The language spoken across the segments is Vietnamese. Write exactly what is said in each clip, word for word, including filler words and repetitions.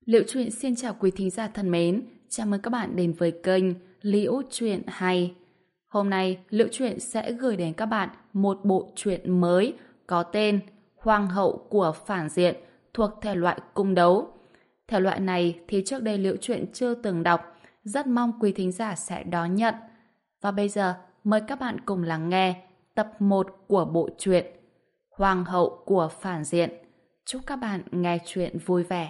Liễu Chuyện xin chào quý thính giả thân mến, chào mừng các bạn đến với kênh Liễu Chuyện Hay. Hôm nay, Liễu Chuyện sẽ gửi đến các bạn một bộ truyện mới có tên Hoàng hậu của phản diện thuộc thể loại cung đấu. Thể loại này thì trước đây Liễu Chuyện chưa từng đọc, rất mong quý thính giả sẽ đón nhận. Và bây giờ, mời các bạn cùng lắng nghe tập một của bộ truyện Hoàng hậu của phản diện. Chúc các bạn nghe truyện vui vẻ.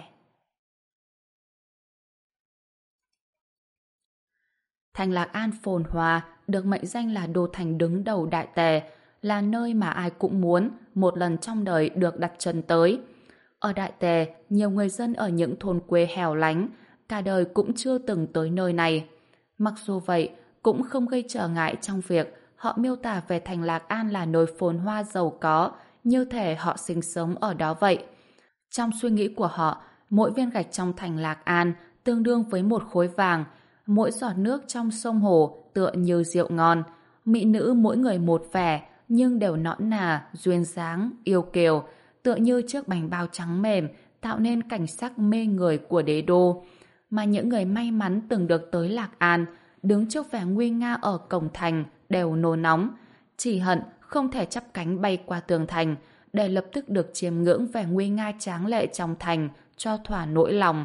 Thành Lạc An phồn hoa được mệnh danh là đô thành đứng đầu Đại Tề, là nơi mà ai cũng muốn một lần trong đời được đặt chân tới. Ở Đại Tề, nhiều người dân ở những thôn quê hẻo lánh, cả đời cũng chưa từng tới nơi này. Mặc dù vậy, cũng không gây trở ngại trong việc họ miêu tả về Thành Lạc An là nơi phồn hoa giàu có, như thể họ sinh sống ở đó vậy. Trong suy nghĩ của họ, mỗi viên gạch trong Thành Lạc An tương đương với một khối vàng, mỗi giọt nước trong sông hồ tựa như rượu ngon. Mỹ nữ mỗi người một vẻ, nhưng đều nõn nà, duyên dáng, yêu kiều, tựa như chiếc bánh bao trắng mềm, tạo nên cảnh sắc mê người của đế đô. Mà những người may mắn từng được tới Lạc An, đứng trước vẻ nguy nga ở cổng thành, đều nôn nóng, chỉ hận không thể chắp cánh bay qua tường thành, để lập tức được chiêm ngưỡng vẻ nguy nga tráng lệ trong thành, cho thỏa nỗi lòng.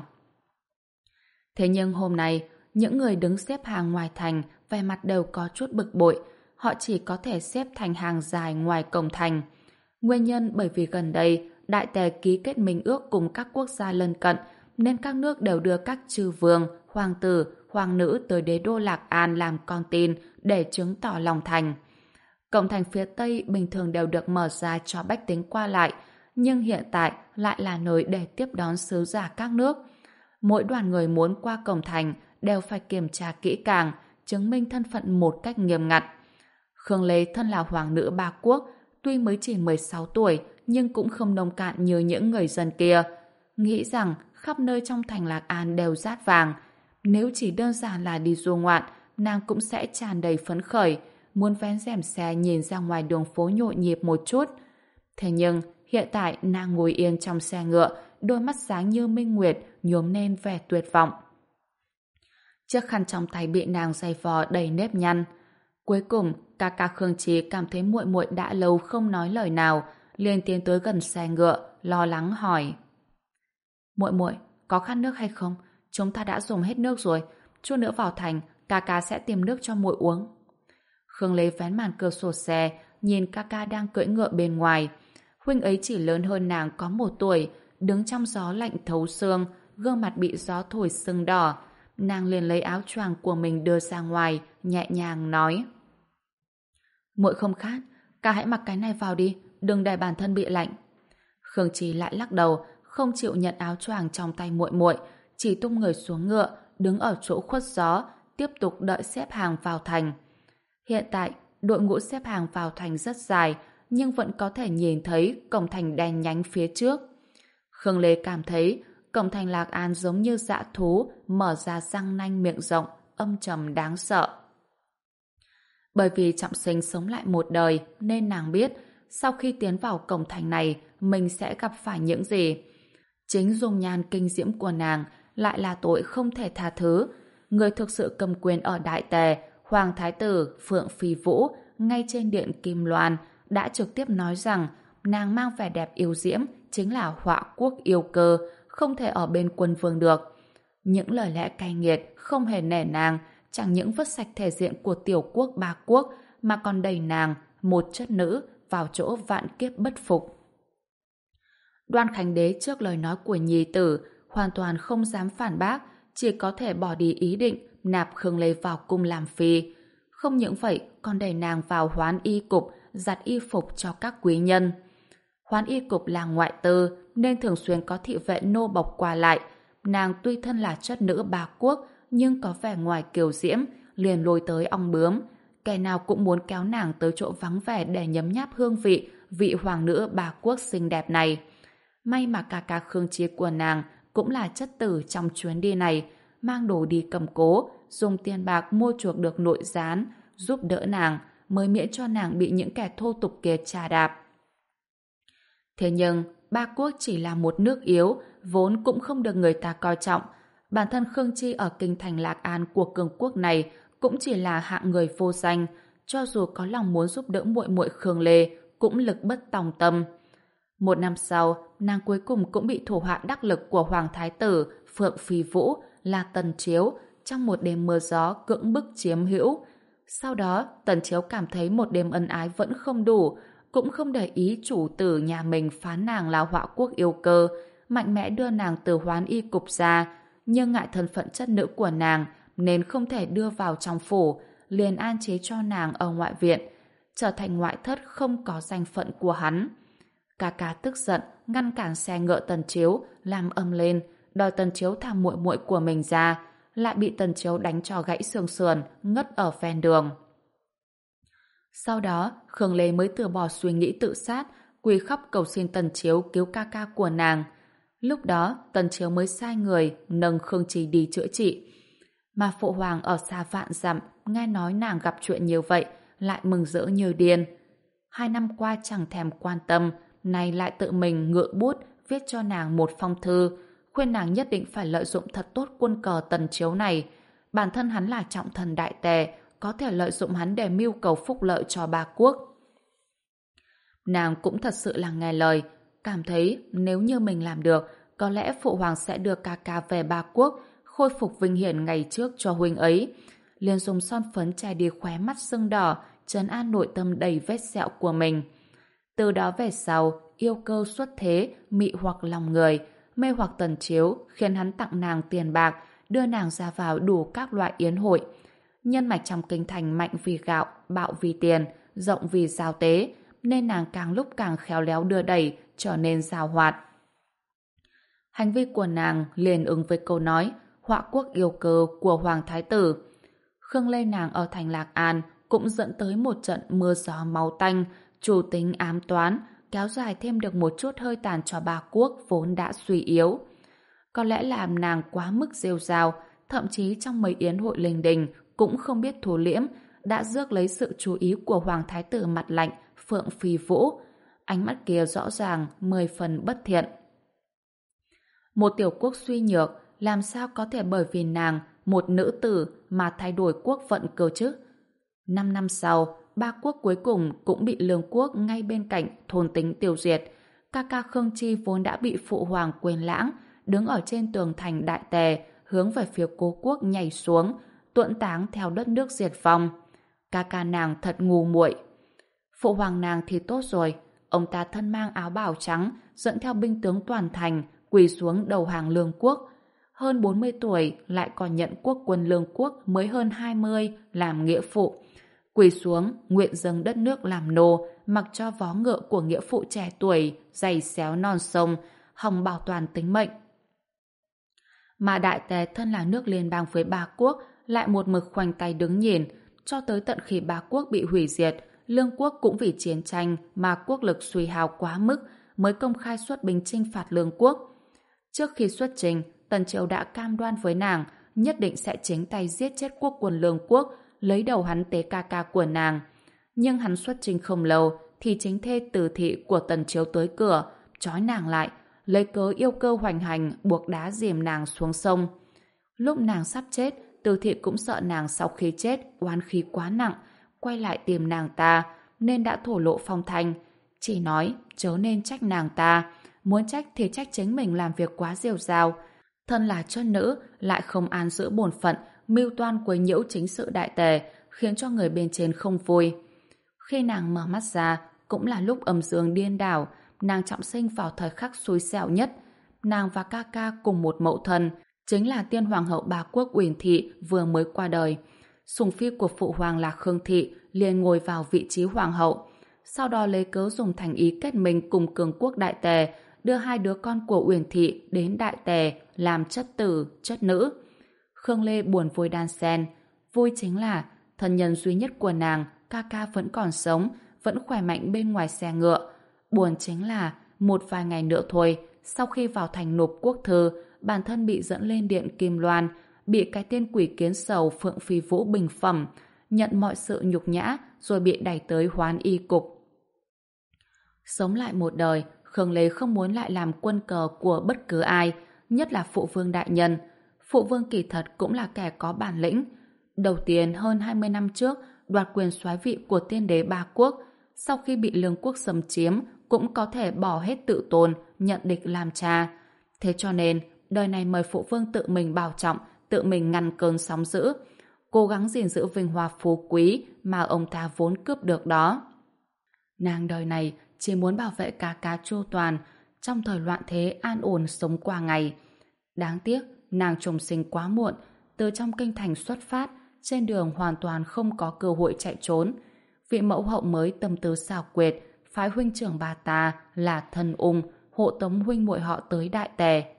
Thế nhưng hôm nay, những người đứng xếp hàng ngoài thành vẻ mặt đều có chút bực bội, họ chỉ có thể xếp thành hàng dài ngoài cổng thành. Nguyên nhân bởi vì gần đây Đại Tề ký kết minh ước cùng các quốc gia lân cận, nên các nước đều đưa các chư vương, hoàng tử, hoàng nữ tới đế đô Lạc An làm con tin để chứng tỏ lòng thành. Cổng thành phía Tây bình thường đều được mở ra cho bách tính qua lại, nhưng hiện tại lại là nơi để tiếp đón sứ giả các nước. Mỗi đoàn người muốn qua cổng thành đều phải kiểm tra kỹ càng, chứng minh thân phận một cách nghiêm ngặt. Khương Lê thân là hoàng nữ ba quốc, tuy mới chỉ mười sáu tuổi, nhưng cũng không nông cạn như những người dân kia. Nghĩ rằng khắp nơi trong thành Lạc An đều rát vàng. Nếu chỉ đơn giản là đi du ngoạn, nàng cũng sẽ tràn đầy phấn khởi, muốn vén rèm xe nhìn ra ngoài đường phố nhộn nhịp một chút. Thế nhưng, hiện tại nàng ngồi yên trong xe ngựa, đôi mắt sáng như minh nguyệt, nhuốm nên vẻ tuyệt vọng. Chiếc khăn trong tay bị nàng giày vò đầy nếp nhăn. Cuối cùng, ca ca Khương Chí cảm thấy muội muội đã lâu không nói lời nào, liền tiến tới gần xe ngựa, lo lắng hỏi: "Muội muội, có khát nước hay không? Chúng ta đã dùng hết nước rồi, chút nữa vào thành, ca ca sẽ tìm nước cho muội uống." Khương Lê vén màn cửa sổ xe, nhìn ca ca đang cưỡi ngựa bên ngoài. Huynh ấy chỉ lớn hơn nàng có một tuổi, đứng trong gió lạnh thấu xương, gương mặt bị gió thổi sưng đỏ. Nàng liền lấy áo choàng của mình đưa ra ngoài, nhẹ nhàng nói: "Muội không khát, ca hãy mặc cái này vào đi, đừng để bản thân bị lạnh." Khương Chí lại lắc đầu, không chịu nhận áo choàng trong tay muội muội, chỉ tung người xuống ngựa, đứng ở chỗ khuất gió, tiếp tục đợi xếp hàng vào thành. Hiện tại, đội ngũ xếp hàng vào thành rất dài, nhưng vẫn có thể nhìn thấy cổng thành đen nhánh phía trước. Khương Lê cảm thấy cổng thành Lạc An giống như dã thú mở ra răng nanh miệng rộng, âm trầm đáng sợ. Bởi vì trọng sinh sống lại một đời, nên nàng biết sau khi tiến vào cổng thành này mình sẽ gặp phải những gì. Chính dung nhan kinh diễm của nàng lại là tội không thể tha thứ. Người thực sự cầm quyền ở Đại Tề, Hoàng Thái tử Phượng Phi Vũ, ngay trên điện Kim Loan, đã trực tiếp nói rằng nàng mang vẻ đẹp yêu diễm chính là họa quốc yêu cơ, không thể ở bên quân vương được. Những lời lẽ cay nghiệt không hề nể nàng, chẳng những vứt sạch thể diện của tiểu quốc ba quốc, mà còn đẩy nàng, một chất nữ, vào chỗ vạn kiếp bất phục. Đoan Khánh Đế trước lời nói của nhi tử hoàn toàn không dám phản bác, chỉ có thể bỏ đi ý định nạp Khương Lê vào cung làm phi. Không những vậy, còn đẩy nàng vào Hoán Y Cục, giặt y phục cho các quý nhân. Hoán Y Cục là ngoại tư, nên thường xuyên có thị vệ nô bộc qua lại. Nàng tuy thân là chất nữ ba quốc, nhưng có vẻ ngoài kiều diễm, liền lôi tới ong bướm. Kẻ nào cũng muốn kéo nàng tới chỗ vắng vẻ để nhấm nháp hương vị vị hoàng nữ ba quốc xinh đẹp này. May mà ca ca Khương Chí của nàng cũng là chất tử trong chuyến đi này, mang đồ đi cầm cố, dùng tiền bạc mua chuộc được nội gián, giúp đỡ nàng, mới miễn cho nàng bị những kẻ thô tục kia chà đạp. Thế nhưng, ba quốc chỉ là một nước yếu, vốn cũng không được người ta coi trọng. Bản thân Khương Chi ở kinh thành Lạc An của cường quốc này cũng chỉ là hạng người vô danh, cho dù có lòng muốn giúp đỡ muội muội Khương Lê cũng lực bất tòng tâm. Một năm sau, nàng cuối cùng cũng bị thủ hạ đắc lực của Hoàng Thái tử Phượng Phi Vũ là Tần Chiếu trong một đêm mưa gió cưỡng bức chiếm hữu. Sau đó, Tần Chiếu cảm thấy một đêm ân ái vẫn không đủ, cũng không để ý chủ tử nhà mình phán nàng là họa quốc yêu cơ, mạnh mẽ đưa nàng từ Hoán Y cục ra, nhưng ngại thân phận chất nữ của nàng nên không thể đưa vào trong phủ, liền an chế cho nàng ở ngoại viện, trở thành ngoại thất không có danh phận của hắn. Ca ca tức giận ngăn cản xe ngựa Tần Chiếu, làm ầm lên, đòi Tần Chiếu thả muội muội của mình ra, lại bị Tần Chiếu đánh cho gãy xương sườn, ngất ở ven đường. Sau đó, Khương Lê mới từ bỏ suy nghĩ tự sát, quỳ khóc cầu xin Tần Chiếu cứu ca ca của nàng. Lúc đó, Tần Chiếu mới sai người nâng Khương Trì đi chữa trị. Mà Phụ Hoàng ở xa vạn dặm, nghe nói nàng gặp chuyện như vậy, lại mừng rỡ như điên. Hai năm qua chẳng thèm quan tâm, nay lại tự mình ngựa bút viết cho nàng một phong thư, khuyên nàng nhất định phải lợi dụng thật tốt quân cờ Tần Chiếu này. Bản thân hắn là trọng thần đại tề, có thể lợi dụng hắn để mưu cầu phúc lợi cho ba quốc. Nàng cũng thật sự là nghe lời, cảm thấy nếu như mình làm được, có lẽ Phụ Hoàng sẽ đưa ca ca về ba quốc, khôi phục vinh hiển ngày trước cho huynh ấy. Liền dùng son phấn che đi khóe mắt sưng đỏ, trấn an nội tâm đầy vết sẹo của mình. Từ đó về sau, yêu cơ xuất thế, mị hoặc lòng người, mê hoặc Tần Chiếu, khiến hắn tặng nàng tiền bạc, đưa nàng ra vào đủ các loại yến hội. Nhân mạch trong kinh thành mạnh vì gạo, bạo vì tiền, rộng vì giao tế, nên nàng càng lúc càng khéo léo đưa đẩy, trở nên giàu hoạt. Hành vi của nàng liền ứng với câu nói họa quốc yêu cơ của Hoàng Thái tử. Khương Lê nàng ở thành Lạc An cũng dẫn tới một trận mưa gió máu tanh, chủ tính ám toán, kéo dài thêm được một chút hơi tàn cho ba quốc vốn đã suy yếu. Có lẽ là nàng quá mức rêu rao, thậm chí trong mấy yến hội linh đình cũng không biết thu liễm, đã rước lấy sự chú ý của Hoàng Thái tử mặt lạnh Phượng Phi Vũ. Ánh mắt kia rõ ràng mười phần bất thiện. Một tiểu quốc suy nhược, làm sao có thể bởi vì nàng, một nữ tử, mà thay đổi quốc vận cơ chứ? Năm năm sau, ba quốc cuối cùng cũng bị lương quốc ngay bên cạnh thôn tính tiêu diệt. Ca ca Khương Chi vốn đã bị Phụ Hoàng quên lãng, đứng ở trên tường thành Đại Tề, hướng về phía cố quốc nhảy xuống, tuẫn táng theo đất nước diệt vong. Ca ca nàng thật ngu muội. Phụ Hoàng nàng thì tốt rồi, ông ta thân mang áo bào trắng, dẫn theo binh tướng toàn thành, quỳ xuống đầu hàng lương quốc. Hơn bốn mươi tuổi lại còn nhận quốc quân lương quốc mới hơn hai mươi làm nghĩa phụ. Quỳ xuống, nguyện dâng đất nước làm nô, mặc cho vó ngựa của nghĩa phụ trẻ tuổi, giày xéo non sông, hòng bảo toàn tính mệnh. Mà Đại Tề thân là nước liên bang với ba quốc, lại một mực khoanh tay đứng nhìn, cho tới tận khi ba quốc bị hủy diệt, lương quốc cũng vì chiến tranh mà quốc lực suy hao quá mức, mới công khai xuất binh chinh phạt lương quốc. Trước khi xuất trình, Tần Chiếu đã cam đoan với nàng nhất định sẽ chính tay giết chết quốc quân lương quốc, lấy đầu hắn tế ca ca của nàng. Nhưng hắn xuất trình không lâu thì chính thê Từ Thị của Tần Chiếu tới cửa, trói nàng lại, lấy cớ yêu cơ hoành hành buộc đá dìm nàng xuống sông. Lúc nàng sắp chết, Từ Thị cũng sợ nàng sau khi chết oán khí quá nặng, quay lại tìm nàng ta, nên đã thổ lộ phong thanh, chỉ nói chớ nên trách nàng ta, muốn trách thì trách chính mình làm việc quá rêu rao. Thân là chân nữ, lại không an giữ bổn phận, mưu toan quấy nhiễu chính sự Đại Tề, khiến cho người bên trên không vui. Khi nàng mở mắt ra, cũng là lúc âm dương điên đảo, nàng trọng sinh vào thời khắc xui xẻo nhất. Nàng và ca ca cùng một mẫu thân, chính là tiên hoàng hậu ba quốc Uyển Thị vừa mới qua đời. Sủng phi của Phụ Hoàng là Khương Thị liền ngồi vào vị trí hoàng hậu. Sau đó lấy cớ dùng thành ý kết minh cùng cường quốc Đại Tề, đưa hai đứa con của Uyển Thị đến Đại Tề làm chất tử, chất nữ. Khương Lê buồn vui đan xen. Vui chính là thân nhân duy nhất của nàng, ca ca vẫn còn sống, vẫn khỏe mạnh bên ngoài xe ngựa. Buồn chính là một vài ngày nữa thôi, sau khi vào thành nộp quốc thư, bản thân bị dẫn lên điện Kim Loan, bị cái tên quỷ kiến sầu Phượng Phi Vũ bình phẩm, nhận mọi sự nhục nhã, rồi bị đẩy tới Hoán Y cục. Sống lại một đời, Khương Lê không muốn lại làm quân cờ của bất cứ ai, nhất là phụ vương đại nhân. Phụ vương kỳ thật cũng là kẻ có bản lĩnh. Đầu tiên hơn hai mươi năm trước, đoạt quyền soái vị của tiên đế ba quốc, sau khi bị lương quốc xâm chiếm, cũng có thể bỏ hết tự tôn, nhận địch làm cha. Thế cho nên, đời này mời phụ vương tự mình bảo trọng, tự mình ngăn cơn sóng dữ, cố gắng gìn giữ vinh hoa phú quý mà ông ta vốn cướp được đó. Nàng đời này chỉ muốn bảo vệ ca ca chu toàn, trong thời loạn thế an ổn sống qua ngày. Đáng tiếc, nàng trùng sinh quá muộn, từ trong kinh thành xuất phát, trên đường hoàn toàn không có cơ hội chạy trốn. Vị mẫu hậu mới tâm tư xảo quyệt, phái huynh trưởng bà ta là Thân Ung, hộ tống huynh muội họ tới Đại Tề.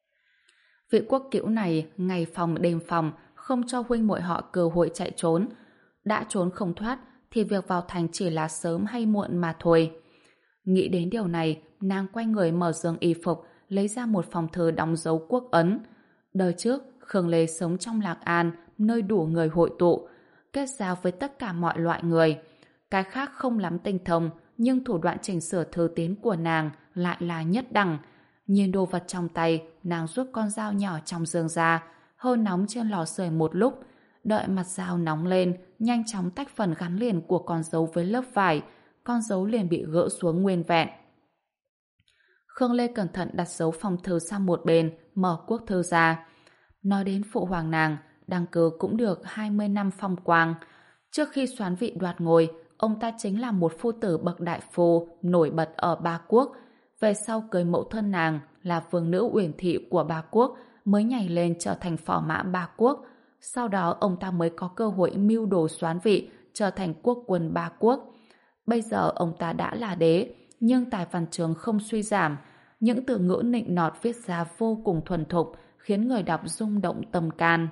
Vị quốc cữu này ngày phòng đêm phòng, không cho huynh muội họ cơ hội chạy trốn. Đã trốn không thoát, thì việc vào thành chỉ là sớm hay muộn mà thôi. Nghĩ đến điều này, nàng quay người mở giường y phục, lấy ra một phòng thư đóng dấu quốc ấn. Đời trước, Khương Lê sống trong Lạc An, nơi đủ người hội tụ, kết giao với tất cả mọi loại người. Cái khác không lắm tinh thông, nhưng thủ đoạn chỉnh sửa thư tín của nàng lại là nhất đẳng. Nhìn đồ vật trong tay, nàng rút con dao nhỏ trong giường ra, hơi nóng trên lò sưởi một lúc. Đợi mặt dao nóng lên, nhanh chóng tách phần gắn liền của con dấu với lớp vải, con dấu liền bị gỡ xuống nguyên vẹn. Khương Lê cẩn thận đặt dấu phong thư sang một bên, mở quốc thư ra. Nói đến phụ hoàng nàng, đăng cơ cũng được hai mươi năm phong quang. Trước khi soán vị đoạt ngôi, ông ta chính là một phu tử bậc đại phu nổi bật ở Ba Quốc. Về sau cưới mẫu thân nàng là vương nữ Uyển Thị của Ba Quốc, mới nhảy lên trở thành phò mã Ba Quốc. Sau đó ông ta mới có cơ hội mưu đồ soán vị, trở thành quốc quân Ba Quốc. Bây giờ ông ta đã là đế, nhưng tài văn chương không suy giảm. Những từ ngữ nịnh nọt viết ra vô cùng thuần thục, khiến người đọc rung động tâm can.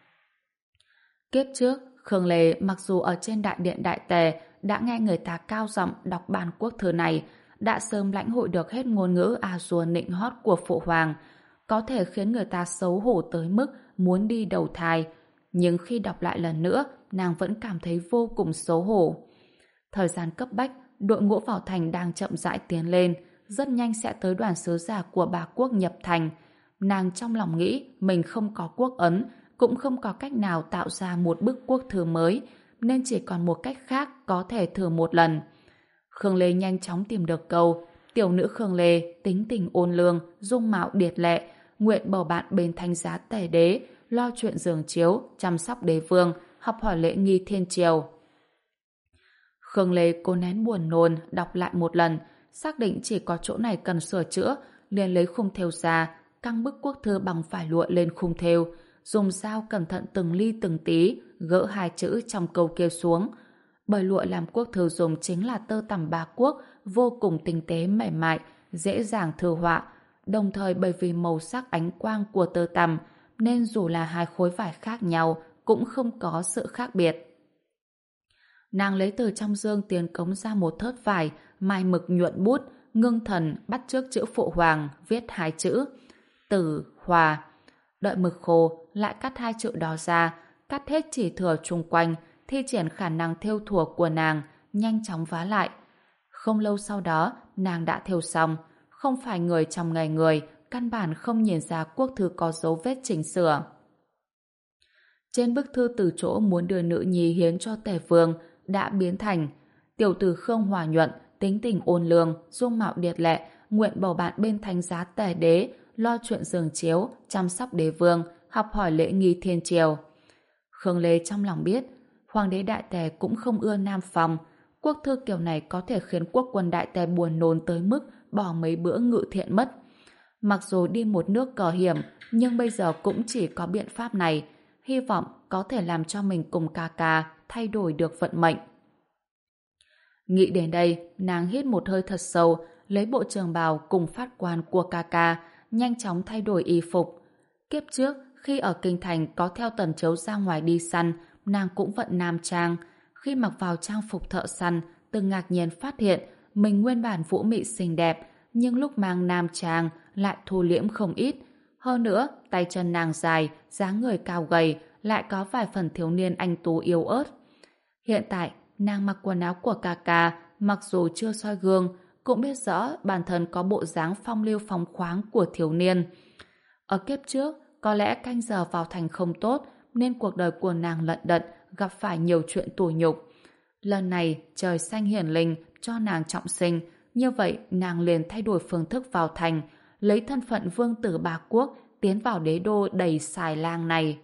Kiếp trước, Khương Lê mặc dù ở trên đại điện Đại Tề đã nghe người ta cao giọng đọc bản quốc thư này, đã sớm lãnh hội được hết ngôn ngữ a dua nịnh hót của phụ hoàng, có thể khiến người ta xấu hổ tới mức muốn đi đầu thai. Nhưng khi đọc lại lần nữa, nàng vẫn cảm thấy vô cùng xấu hổ. Thời gian cấp bách, đội ngũ vào thành đang chậm rãi tiến lên, rất nhanh sẽ tới đoàn sứ giả của Ba Quốc nhập thành. Nàng trong lòng nghĩ mình không có quốc ấn, cũng không có cách nào tạo ra một bức quốc thư mới, nên chỉ còn một cách khác có thể thử một lần. Khương Lê nhanh chóng tìm được câu: tiểu nữ Khương Lê tính tình ôn lương, dung mạo điệt lệ, nguyện bầu bạn bên thánh giá Tề đế, lo chuyện giường chiếu, chăm sóc đế vương, học hỏi lễ nghi thiên triều. Khương Lê cố nén buồn nôn đọc lại một lần, xác định chỉ có chỗ này cần sửa chữa, liền lấy khung thêu ra, căng bức quốc thư bằng vải lụa lên khung thêu, dùng dao cẩn thận từng ly từng tí gỡ hai chữ trong câu kia xuống. Bởi lụa làm quốc thư dùng chính là tơ tằm Ba Quốc, vô cùng tinh tế mềm mại, dễ dàng thư họa. Đồng thời bởi vì màu sắc ánh quang của tơ tằm, nên dù là hai khối vải khác nhau cũng không có sự khác biệt. Nàng lấy từ trong dương tiền cống ra một thớt vải, mai mực nhuận bút, ngưng thần bắt chước chữ phụ hoàng, viết hai chữ Tử Hòa. Đợi mực khô, lại cắt hai chữ đó ra, cắt hết chỉ thừa chung quanh, thi triển khả năng thêu thùa của nàng, nhanh chóng vá lại. Không lâu sau đó, nàng đã thêu xong. Không phải người trong ngày người, căn bản không nhìn ra quốc thư có dấu vết chỉnh sửa. Trên bức thư từ chỗ muốn đưa nữ nhi hiến cho Tề Vương đã biến thành: tiểu tử Khương Hòa Nhuận, tính tình ôn lương, dung mạo điệt lệ, nguyện bầu bạn bên thánh giá Tề đế, lo chuyện giường chiếu, chăm sóc đế vương, học hỏi lễ nghi thiên triều. Khương Lê trong lòng biết, hoàng đế Đại Tề cũng không ưa Nam Phong. Quốc thư kiểu này có thể khiến quốc quân Đại Tề buồn nôn tới mức bỏ mấy bữa ngự thiện mất. Mặc dù đi một nước cờ hiểm, nhưng bây giờ cũng chỉ có biện pháp này, hy vọng có thể làm cho mình cùng ca ca thay đổi được vận mệnh. Nghĩ đến đây, nàng hít một hơi thật sâu, lấy bộ trường bào cùng phát quan của ca ca, nhanh chóng thay đổi y phục. Kiếp trước, khi ở kinh thành có theo Tần Chấu ra ngoài đi săn, nàng cũng vận nam trang. Khi mặc vào trang phục thợ săn, từng ngạc nhiên phát hiện mình nguyên bản vũ mị xinh đẹp, nhưng lúc mang nam trang lại thu liễm không ít. Hơn nữa, tay chân nàng dài, dáng người cao gầy, lại có vài phần thiếu niên anh tú yếu ớt. Hiện tại, nàng mặc quần áo của ca ca, mặc dù chưa soi gương, cũng biết rõ bản thân có bộ dáng phong lưu phóng khoáng của thiếu niên. Ở kiếp trước, có lẽ canh giờ vào thành không tốt, nên cuộc đời của nàng lận đận, gặp phải nhiều chuyện tủi nhục. Lần này, trời xanh hiển linh cho nàng trọng sinh, như vậy nàng liền thay đổi phương thức vào thành, lấy thân phận vương tử Ba Quốc, tiến vào đế đô đầy xài lang này.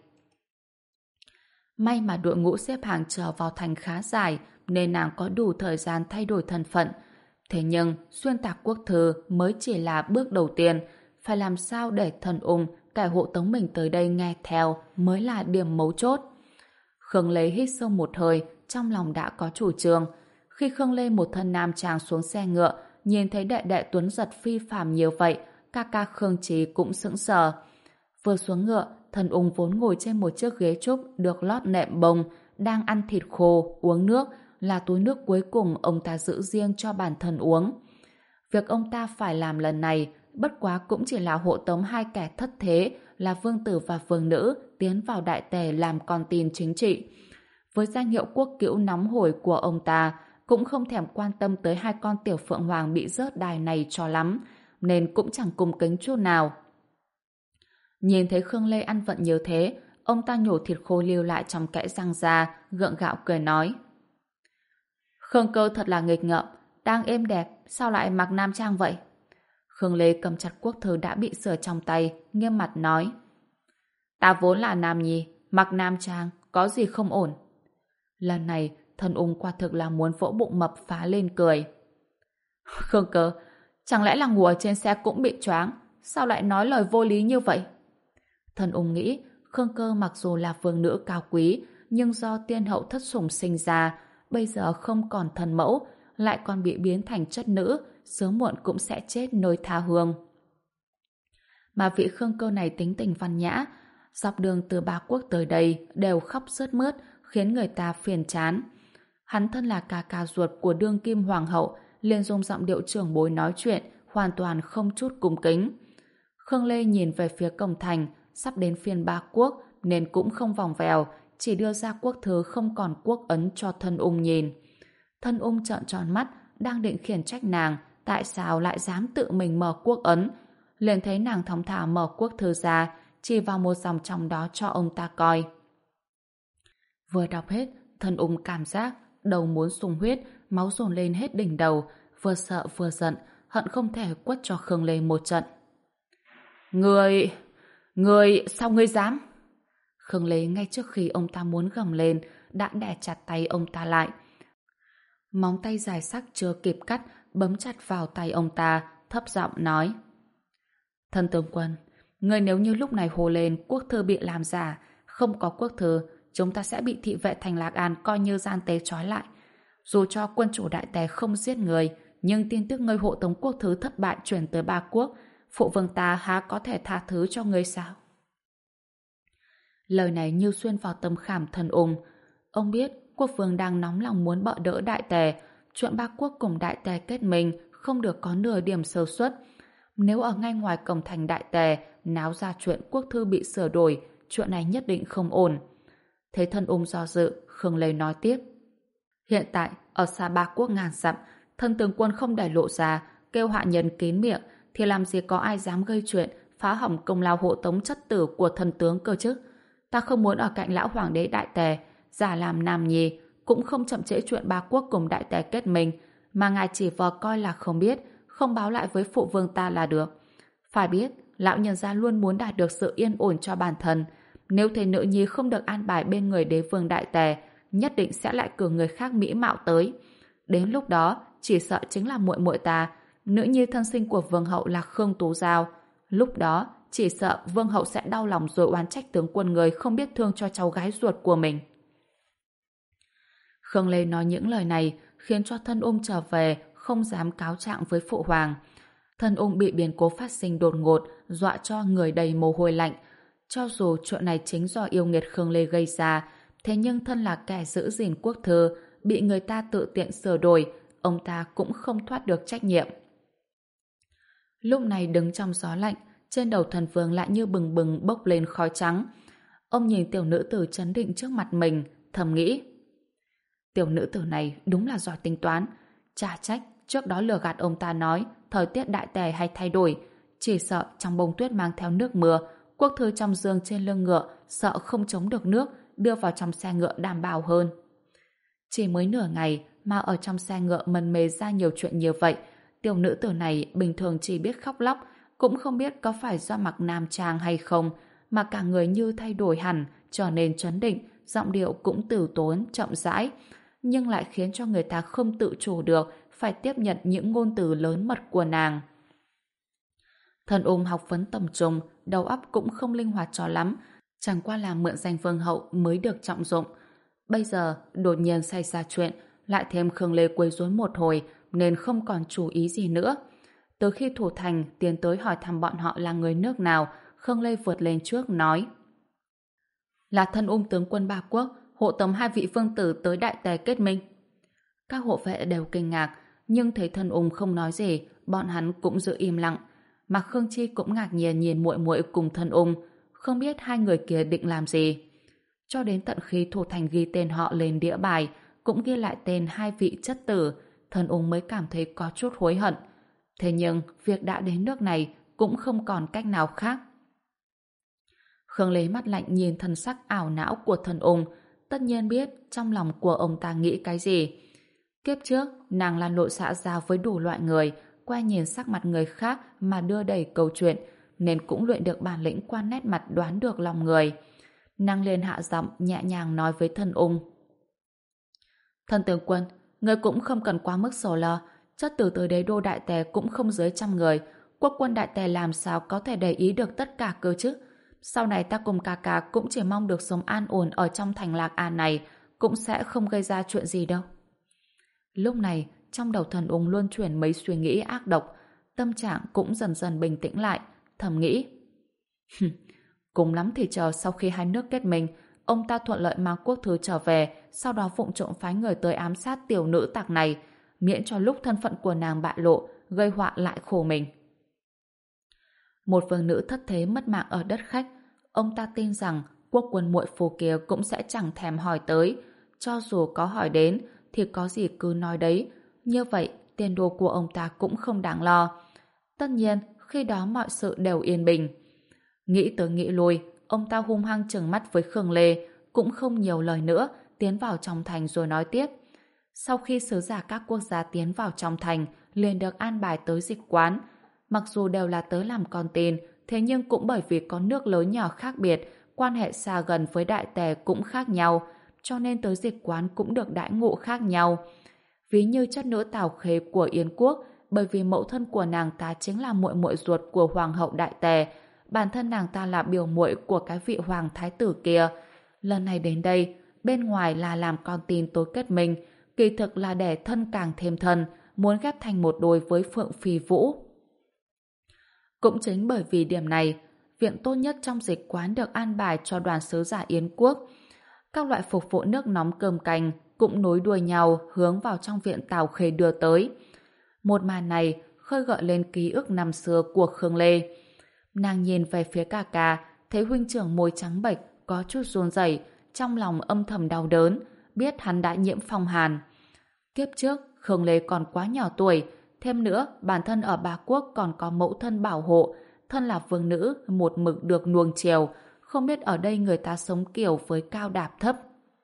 May mà đội ngũ xếp hàng chờ vào thành khá dài, nên nàng có đủ thời gian thay đổi thân phận. Thế nhưng, xuyên tạc quốc thư mới chỉ là bước đầu tiên, phải làm sao để thần ung cải hộ tống mình tới đây nghe theo mới là điểm mấu chốt. Khương Lê hít sâu một hơi, trong lòng đã có chủ trương. Khi Khương Lê một thân nam tràng xuống xe ngựa, nhìn thấy đệ đệ Tuấn Giật phi phàm như vậy, ca ca Khương Trí cũng sững sờ. Vừa xuống ngựa, thần ung vốn ngồi trên một chiếc ghế trúc được lót nệm bông, đang ăn thịt khô, uống nước, là túi nước cuối cùng ông ta giữ riêng cho bản thân uống. Việc ông ta phải làm lần này, bất quá cũng chỉ là hộ tống hai kẻ thất thế là vương tử và vương nữ tiến vào đại tề làm con tin chính trị. Với danh hiệu quốc cữu nóng hổi của ông ta, cũng không thèm quan tâm tới hai con tiểu phượng hoàng bị rớt đài này cho lắm, nên cũng chẳng cung kính chút nào. Nhìn thấy Khương Lê ăn vận như thế, ông ta nhổ thịt khô lưu lại trong kẽ răng ra, gượng gạo cười nói: Khương Cơ thật là nghịch ngợm, đang êm đẹp, sao lại mặc nam trang vậy? Khương Lê cầm chặt quốc thư đã bị sửa trong tay, nghiêm mặt nói: Ta vốn là nam nhi, mặc nam trang, có gì không ổn? Lần này, thần ung quả thực là muốn vỗ bụng mập phá lên cười. Khương Cơ, chẳng lẽ là ngủ ở trên xe cũng bị choáng? Sao lại nói lời vô lý như vậy? Thần ung nghĩ, Khương Cơ mặc dù là vương nữ cao quý, nhưng do tiên hậu thất sủng sinh ra, bây giờ không còn thần mẫu, lại còn bị biến thành chất nữ, sớm muộn cũng sẽ chết nơi tha hương. Mà vị Khương Cơ này tính tình văn nhã, dọc đường từ Ba Quốc tới đây đều khóc sướt mướt, khiến người ta phiền chán. Hắn thân là ca ca ruột của đương kim hoàng hậu, liền dùng giọng điệu trưởng bối nói chuyện, hoàn toàn không chút cung kính. Khương Lê nhìn về phía cổng thành, sắp đến phiên Ba Quốc, nên cũng không vòng vèo, chỉ đưa ra quốc thư không còn quốc ấn cho thân ung nhìn. Thân ung trợn tròn mắt, đang định khiển trách nàng, tại sao lại dám tự mình mở quốc ấn. Liền thấy nàng thong thả mở quốc thư ra, chỉ vào một dòng trong đó cho ông ta coi. Vừa đọc hết, thân ung cảm giác đầu muốn sung huyết, máu dồn lên hết đỉnh đầu, vừa sợ vừa giận, hận không thể quất cho Khương Lê một trận. Người... Người... sao ngươi dám? Khương Lê ngay trước khi ông ta muốn gầm lên, đã đè chặt tay ông ta lại. Móng tay dài sắc chưa kịp cắt, bấm chặt vào tay ông ta, thấp giọng nói: Thân tướng quân, người nếu như lúc này hồ lên quốc thư bị làm giả, không có quốc thư, chúng ta sẽ bị thị vệ thành Lạc An coi như gian tế trói lại. Dù cho quân chủ đại tề không giết người, nhưng tin tức ngươi hộ tống quốc thư thất bại chuyển tới Ba Quốc, phụ vương ta há có thể tha thứ cho ngươi sao? Lời này như xuyên vào tâm khảm thần ung. Ông biết quốc vương đang nóng lòng muốn bợ đỡ đại tề, chuyện Ba Quốc cùng đại tề kết minh không được có nửa điểm sơ suất. Nếu ở ngay ngoài cổng thành đại tề náo ra chuyện quốc thư bị sửa đổi, chuyện này nhất định không ổn. Thấy thân ung do dự, Khương Lê nói tiếp: Hiện tại ở xa Ba Quốc ngàn dặm, thân tướng quân không để lộ ra, kêu hạ nhân kín miệng, thì làm gì có ai dám gây chuyện phá hỏng công lao hộ tống chất tử của thần tướng cơ chứ? Ta không muốn ở cạnh lão hoàng đế đại tề giả làm nam nhi, cũng không chậm trễ chuyện Ba Quốc cùng đại tề kết minh, mà ngài chỉ vờ coi là không biết, không báo lại với phụ vương ta là được. Phải biết, lão nhân gia luôn muốn đạt được sự yên ổn cho bản thân. Nếu thấy nữ nhi không được an bài bên người đế vương đại tề, nhất định sẽ lại cử người khác mỹ mạo tới. Đến lúc đó, chỉ sợ chính là muội muội ta, nữ nhi thân sinh của vương hậu là Khương Tú Giao. Lúc đó, chỉ sợ vương hậu sẽ đau lòng rồi oán trách tướng quân người không biết thương cho cháu gái ruột của mình. Khương Lê nói những lời này khiến cho thân ung trở về không dám cáo trạng với phụ hoàng. Thân ung bị biến cố phát sinh đột ngột, dọa cho người đầy mồ hôi lạnh. Cho dù chuyện này chính do yêu nghiệt Khương Lê gây ra, thế nhưng thân là kẻ giữ gìn quốc thư, bị người ta tự tiện sửa đổi, ông ta cũng không thoát được trách nhiệm. Lúc này đứng trong gió lạnh, trên đầu thần vương lại như bừng bừng bốc lên khói trắng. Ông nhìn tiểu nữ tử trấn định trước mặt mình, thầm nghĩ: Tiểu nữ tử này đúng là giỏi tính toán, chả trách trước đó lừa gạt ông ta nói thời tiết đại tề hay thay đổi, chỉ sợ trong bông tuyết mang theo nước mưa, quốc thư trong giường trên lưng ngựa sợ không chống được nước, đưa vào trong xe ngựa đảm bảo hơn. Chỉ mới nửa ngày mà ở trong xe ngựa mần mê ra nhiều chuyện như vậy, tiểu nữ tử này bình thường chỉ biết khóc lóc, cũng không biết có phải do mặc nam trang hay không, mà cả người như thay đổi hẳn, trở nên trấn định, giọng điệu cũng từ tốn, chậm rãi, nhưng lại khiến cho người ta không tự chủ được phải tiếp nhận những ngôn từ lớn mật của nàng. Thần Ung học vấn tầm trung, đầu óc cũng không linh hoạt cho lắm, chẳng qua là mượn danh vương hậu mới được trọng dụng. Bây giờ đột nhiên xảy ra chuyện, lại thêm Khương Lê quấy rối một hồi nên không còn chú ý gì nữa. Từ khi thủ thành tiến tới hỏi thăm bọn họ là người nước nào, Khương Lê vượt lên trước nói: là Thân Ung tướng quân ba quốc, hộ tống hai vị vương tử tới Đại Tề kết minh. Các hộ vệ đều kinh ngạc, nhưng thấy Thân Ung không nói gì, bọn hắn cũng giữ im lặng. Mà Khương Chi cũng ngạc nhiên nhìn muội muội cùng Thân Ung, không biết hai người kia định làm gì. Cho đến tận khi thủ thành ghi tên họ lên đĩa bài, cũng ghi lại tên hai vị chất tử, Thân Ung mới cảm thấy có chút hối hận. Thế nhưng việc đã đến nước này cũng không còn cách nào khác. Khương lấy mắt lạnh nhìn thân sắc ảo não của Thân Ung, tất nhiên biết trong lòng của ông ta nghĩ cái gì. Kiếp trước, nàng là lộ xã giao với đủ loại người, qua nhìn sắc mặt người khác mà đưa đẩy câu chuyện, nên cũng luyện được bản lĩnh qua nét mặt đoán được lòng người. Nàng liền hạ giọng nhẹ nhàng nói với Thân Ung: Thân tướng quân, người cũng không cần quá mức sầu lo, chất tử tới đế đô Đại Tề cũng không dưới trăm người, quốc quân Đại Tề làm sao có thể để ý được tất cả cơ chứ? Sau này ta cùng ca ca cũng chỉ mong được sống an ổn ở trong thành Lạc An này, cũng sẽ không gây ra chuyện gì đâu. Lúc này, trong đầu Thần Ung luôn chuyển mấy suy nghĩ ác độc, tâm trạng cũng dần dần bình tĩnh lại, thầm nghĩ: cùng lắm thì chờ sau khi hai nước kết minh, ông ta thuận lợi mang quốc thư trở về, sau đó vụng trộm phái người tới ám sát tiểu nữ tặc này, miễn cho lúc thân phận của nàng bại lộ, gây họa lại khổ mình. Một vương nữ thất thế mất mạng ở đất khách, ông ta tin rằng quốc quân muội phu kia cũng sẽ chẳng thèm hỏi tới, cho dù có hỏi đến thì có gì cứ nói đấy, như vậy tiền đồ của ông ta cũng không đáng lo. Tất nhiên khi đó mọi sự đều yên bình. Nghĩ tới nghĩ lui, ông ta hung hăng trừng mắt với Khương Lê, cũng không nhiều lời nữa, tiến vào trong thành rồi nói tiếp. Sau khi sứ giả các quốc gia tiến vào trong thành, liền được an bài tới dịch quán. Mặc dù đều là tới làm con tin, thế nhưng cũng bởi vì có nước lớn nhỏ khác biệt, quan hệ xa gần với Đại Tề cũng khác nhau, cho nên tới dịch quán cũng được đãi ngộ khác nhau. Ví như chất nữ Tào Khê của Yến Quốc, bởi vì mẫu thân của nàng ta chính là muội muội ruột của Hoàng hậu Đại Tề, bản thân nàng ta là biểu muội của cái vị hoàng thái tử kia. Lần này đến đây, bên ngoài là làm con tin tối kết minh, kỳ thực là để thân càng thêm thân, muốn ghép thành một đôi với Phượng Phi Vũ. Cũng chính bởi vì điểm này, viện tốt nhất trong dịch quán được an bài cho đoàn sứ giả Yến Quốc. Các loại phục vụ nước nóng cơm canh cũng nối đuôi nhau hướng vào trong viện Tào Khê đưa tới. Một màn này khơi gợi lên ký ức năm xưa của Khương Lê. Nàng nhìn về phía ca ca, thấy huynh trưởng môi trắng bệch, có chút run rẩy, trong lòng âm thầm đau đớn, biết hắn đã nhiễm phong hàn. Kiếp trước, Khương Lê còn quá nhỏ tuổi, thêm nữa, bản thân ở Bá Quốc còn có mẫu thân bảo hộ, thân là vương nữ, một mực được nuông chiều, không biết ở đây người ta sống kiểu với cao đạp thấp.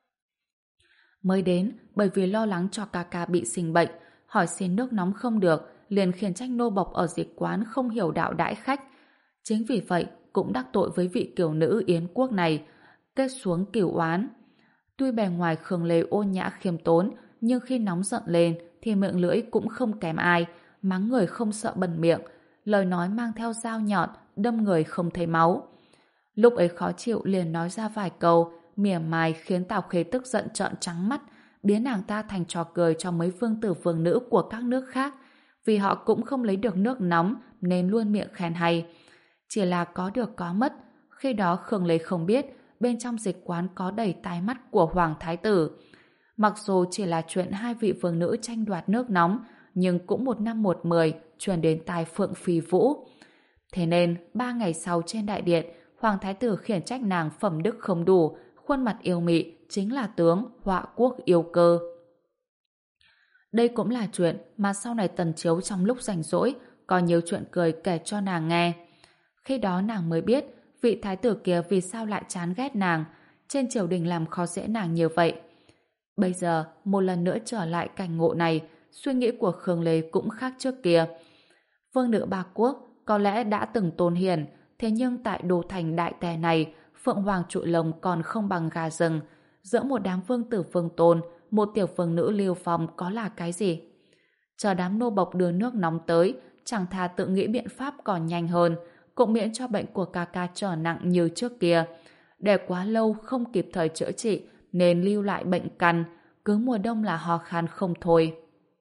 Mới đến, bởi vì lo lắng cho ca ca bị sinh bệnh, hỏi xin nước nóng không được, liền khiển trách nô bộc ở dịch quán không hiểu đạo đãi khách. Chính vì vậy, cũng đắc tội với vị kiều nữ Yến Quốc này, kết xuống cửu oán. Tuy bề ngoài Khương Lê ôn nhã khiêm tốn, nhưng khi nóng giận lên thì miệng lưỡi cũng không kém ai, mắng người không sợ bẩn miệng, lời nói mang theo dao nhọn, đâm người không thấy máu. Lúc ấy khó chịu liền nói ra vài câu, mỉa mai khiến Tào Khê tức giận trợn trắng mắt, biến nàng ta thành trò cười cho mấy vương tử vương nữ của các nước khác, vì họ cũng không lấy được nước nóng nên luôn miệng khen hay. Chỉ là có được có mất, khi đó Khương Lê không biết bên trong dịch quán có đầy tai mắt của Hoàng Thái Tử. Mặc dù chỉ là chuyện hai vị vương nữ tranh đoạt nước nóng, nhưng cũng một năm một mười truyền đến tai Phượng Phi Vũ. Thế nên, ba ngày sau trên đại điện, Hoàng Thái Tử khiển trách nàng phẩm đức không đủ, khuôn mặt yêu mị, chính là tướng họa quốc yêu cơ. Đây cũng là chuyện mà sau này Tần Chiếu trong lúc rảnh rỗi có nhiều chuyện cười kể cho nàng nghe. Khi đó nàng mới biết vị thái tử kia vì sao lại chán ghét nàng, trên triều đình làm khó dễ nàng như vậy. Bây giờ, một lần nữa trở lại cảnh ngộ này, suy nghĩ của Khương Lê cũng khác trước kia. Vương nữ ba quốc có lẽ đã từng tôn hiền, thế nhưng tại đô thành đại tề này, phượng hoàng trụi lồng còn không bằng gà rừng. Giữa một đám vương tử vương tôn, một tiểu vương nữ Liêu Phong có là cái gì? Chờ đám nô bộc đưa nước nóng tới, chẳng thà tự nghĩ biện pháp còn nhanh hơn, cũng miễn cho bệnh của ca ca trở nặng như trước kia. Để quá lâu không kịp thời chữa trị, nên lưu lại bệnh căn, cứ mùa đông là ho khan không thôi.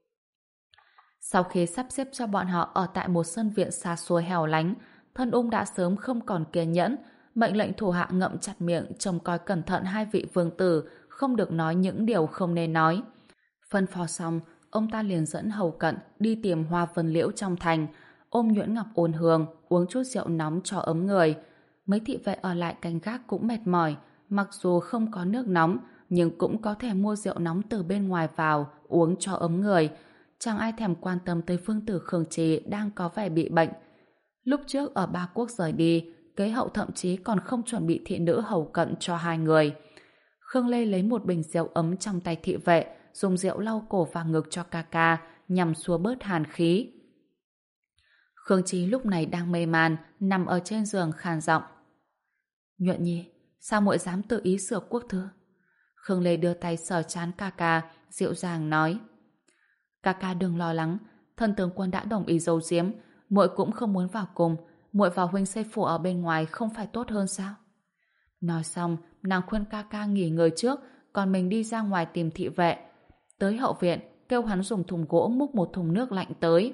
Sau khi sắp xếp cho bọn họ ở tại một sân viện xa xôi hẻo lánh, Thân Ung đã sớm không còn kiên nhẫn, mệnh lệnh thủ hạ ngậm chặt miệng trông coi cẩn thận hai vị vương tử, không được nói những điều không nên nói. Phân phó xong, ông ta liền dẫn hầu cận đi tìm hoa vân liễu trong thành, ôm nhuyễn ngọc ôn hương, uống chút rượu nóng cho ấm người. Mấy thị vệ ở lại canh gác cũng mệt mỏi, mặc dù không có nước nóng, nhưng cũng có thể mua rượu nóng từ bên ngoài vào, uống cho ấm người. Chẳng ai thèm quan tâm tới phương tử Khương Trì đang có vẻ bị bệnh. Lúc trước ở Ba Quốc rời đi, kế hậu thậm chí còn không chuẩn bị thị nữ hầu cận cho hai người. Khương Lê lấy một bình rượu ấm trong tay thị vệ, dùng rượu lau cổ và ngực cho ca ca, nhằm xua bớt hàn khí. Khương Chí lúc này đang mê man, nằm ở trên giường khàn giọng. Nhuận Nhi, sao muội dám tự ý sửa quốc thư? Khương Lê đưa tay sờ trán ca ca, dịu dàng nói. Ca ca đừng lo lắng, thân tướng quân đã đồng ý giấu giếm, muội cũng không muốn vào cùng, muội vào huynh xây phủ ở bên ngoài không phải tốt hơn sao? Nói xong, nàng khuyên ca ca nghỉ ngơi trước, còn mình đi ra ngoài tìm thị vệ. Tới hậu viện, kêu hắn dùng thùng gỗ múc một thùng nước lạnh tới.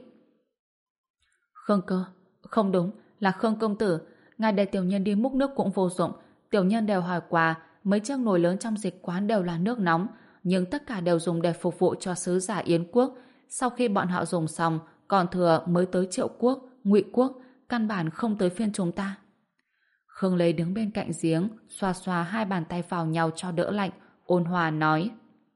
Khương cơ, không đúng, là Khương công tử. Ngài để tiểu nhân đi múc nước cũng vô dụng. Tiểu nhân đều hỏi qua, mấy chiếc nồi lớn trong dịch quán đều là nước nóng, nhưng tất cả đều dùng để phục vụ cho sứ giả Yến quốc. Sau khi bọn họ dùng xong, còn thừa mới tới Triệu quốc, Ngụy quốc, căn bản không tới phiên chúng ta. Khương Lê đứng bên cạnh giếng, xoa xoa hai bàn tay vào nhau cho đỡ lạnh, ôn hòa nói.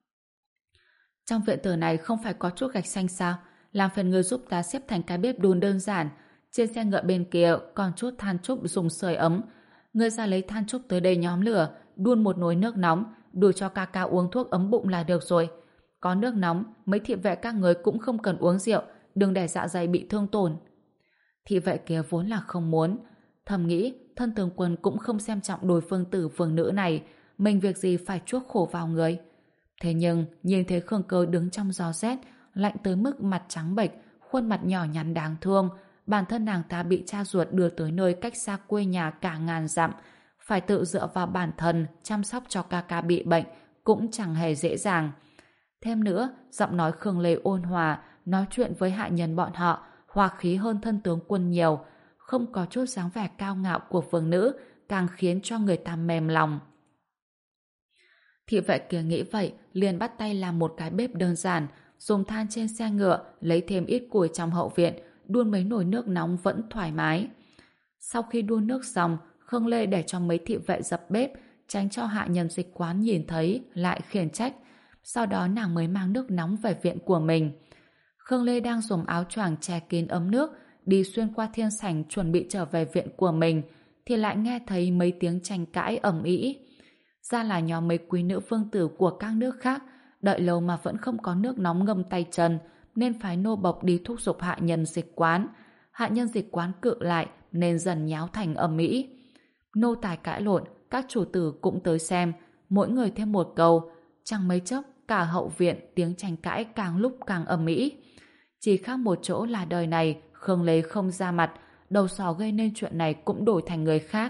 Trong viện tử này không phải có chút gạch xanh sao? Làm phiền người giúp ta xếp thành cái bếp đun đơn giản. Trên xe ngựa bên kia còn chút than trúc dùng sưởi ấm. Người ra lấy than trúc tới đây nhóm lửa, đun một nồi nước nóng, đủ cho ca ca uống thuốc ấm bụng là được rồi. Có nước nóng, mấy thị vệ các người cũng không cần uống rượu, đừng để dạ dày bị thương tổn. Thị vệ kia vốn là không muốn. Thầm nghĩ, thân tướng quân cũng không xem trọng đối phương tử vương nữ này, mình việc gì phải chuốc khổ vào người. Thế nhưng, nhìn thấy Khương Cơ đứng trong gió rét, lạnh tới mức mặt trắng bệch, khuôn mặt nhỏ nhắn đáng thương, bản thân nàng ta bị cha ruột đưa tới nơi cách xa quê nhà cả ngàn dặm, phải tự dựa vào bản thân chăm sóc cho ca ca bị bệnh cũng chẳng hề dễ dàng. Thêm nữa, giọng nói Khương Lê ôn hòa, nói chuyện với hạ nhân bọn họ, hòa khí hơn thân tướng quân nhiều, không có chút dáng vẻ cao ngạo của vương nữ, càng khiến cho người ta mềm lòng. Thị vệ kia nghĩ vậy, liền bắt tay làm một cái bếp đơn giản, dùng than trên xe ngựa, lấy thêm ít củi trong hậu viện, đun mấy nồi nước nóng vẫn thoải mái. Sau khi đun nước xong, Khương Lê để cho mấy thị vệ dập bếp, tránh cho hạ nhân dịch quán nhìn thấy, lại khiển trách. Sau đó nàng mới mang nước nóng về viện của mình. Khương Lê đang dùng áo choàng che kín ấm nước, đi xuyên qua thiên sảnh chuẩn bị trở về viện của mình, thì lại nghe thấy mấy tiếng tranh cãi ầm ĩ. Ra là nhóm mấy quý nữ vương tử của các nước khác, đợi lâu mà vẫn không có nước nóng ngâm tay chân, nên phái nô bộc đi thúc giục hạ nhân dịch quán. Hạ nhân dịch quán cự lại, nên dần nháo thành ầm ĩ. Nô tài cãi lộn, các chủ tử cũng tới xem, mỗi người thêm một câu, chẳng mấy chốc cả hậu viện tiếng tranh cãi càng lúc càng ầm ĩ. Chỉ khác một chỗ là đời này Khương Lê không ra mặt, đầu sỏ gây nên chuyện này cũng đổi thành người khác.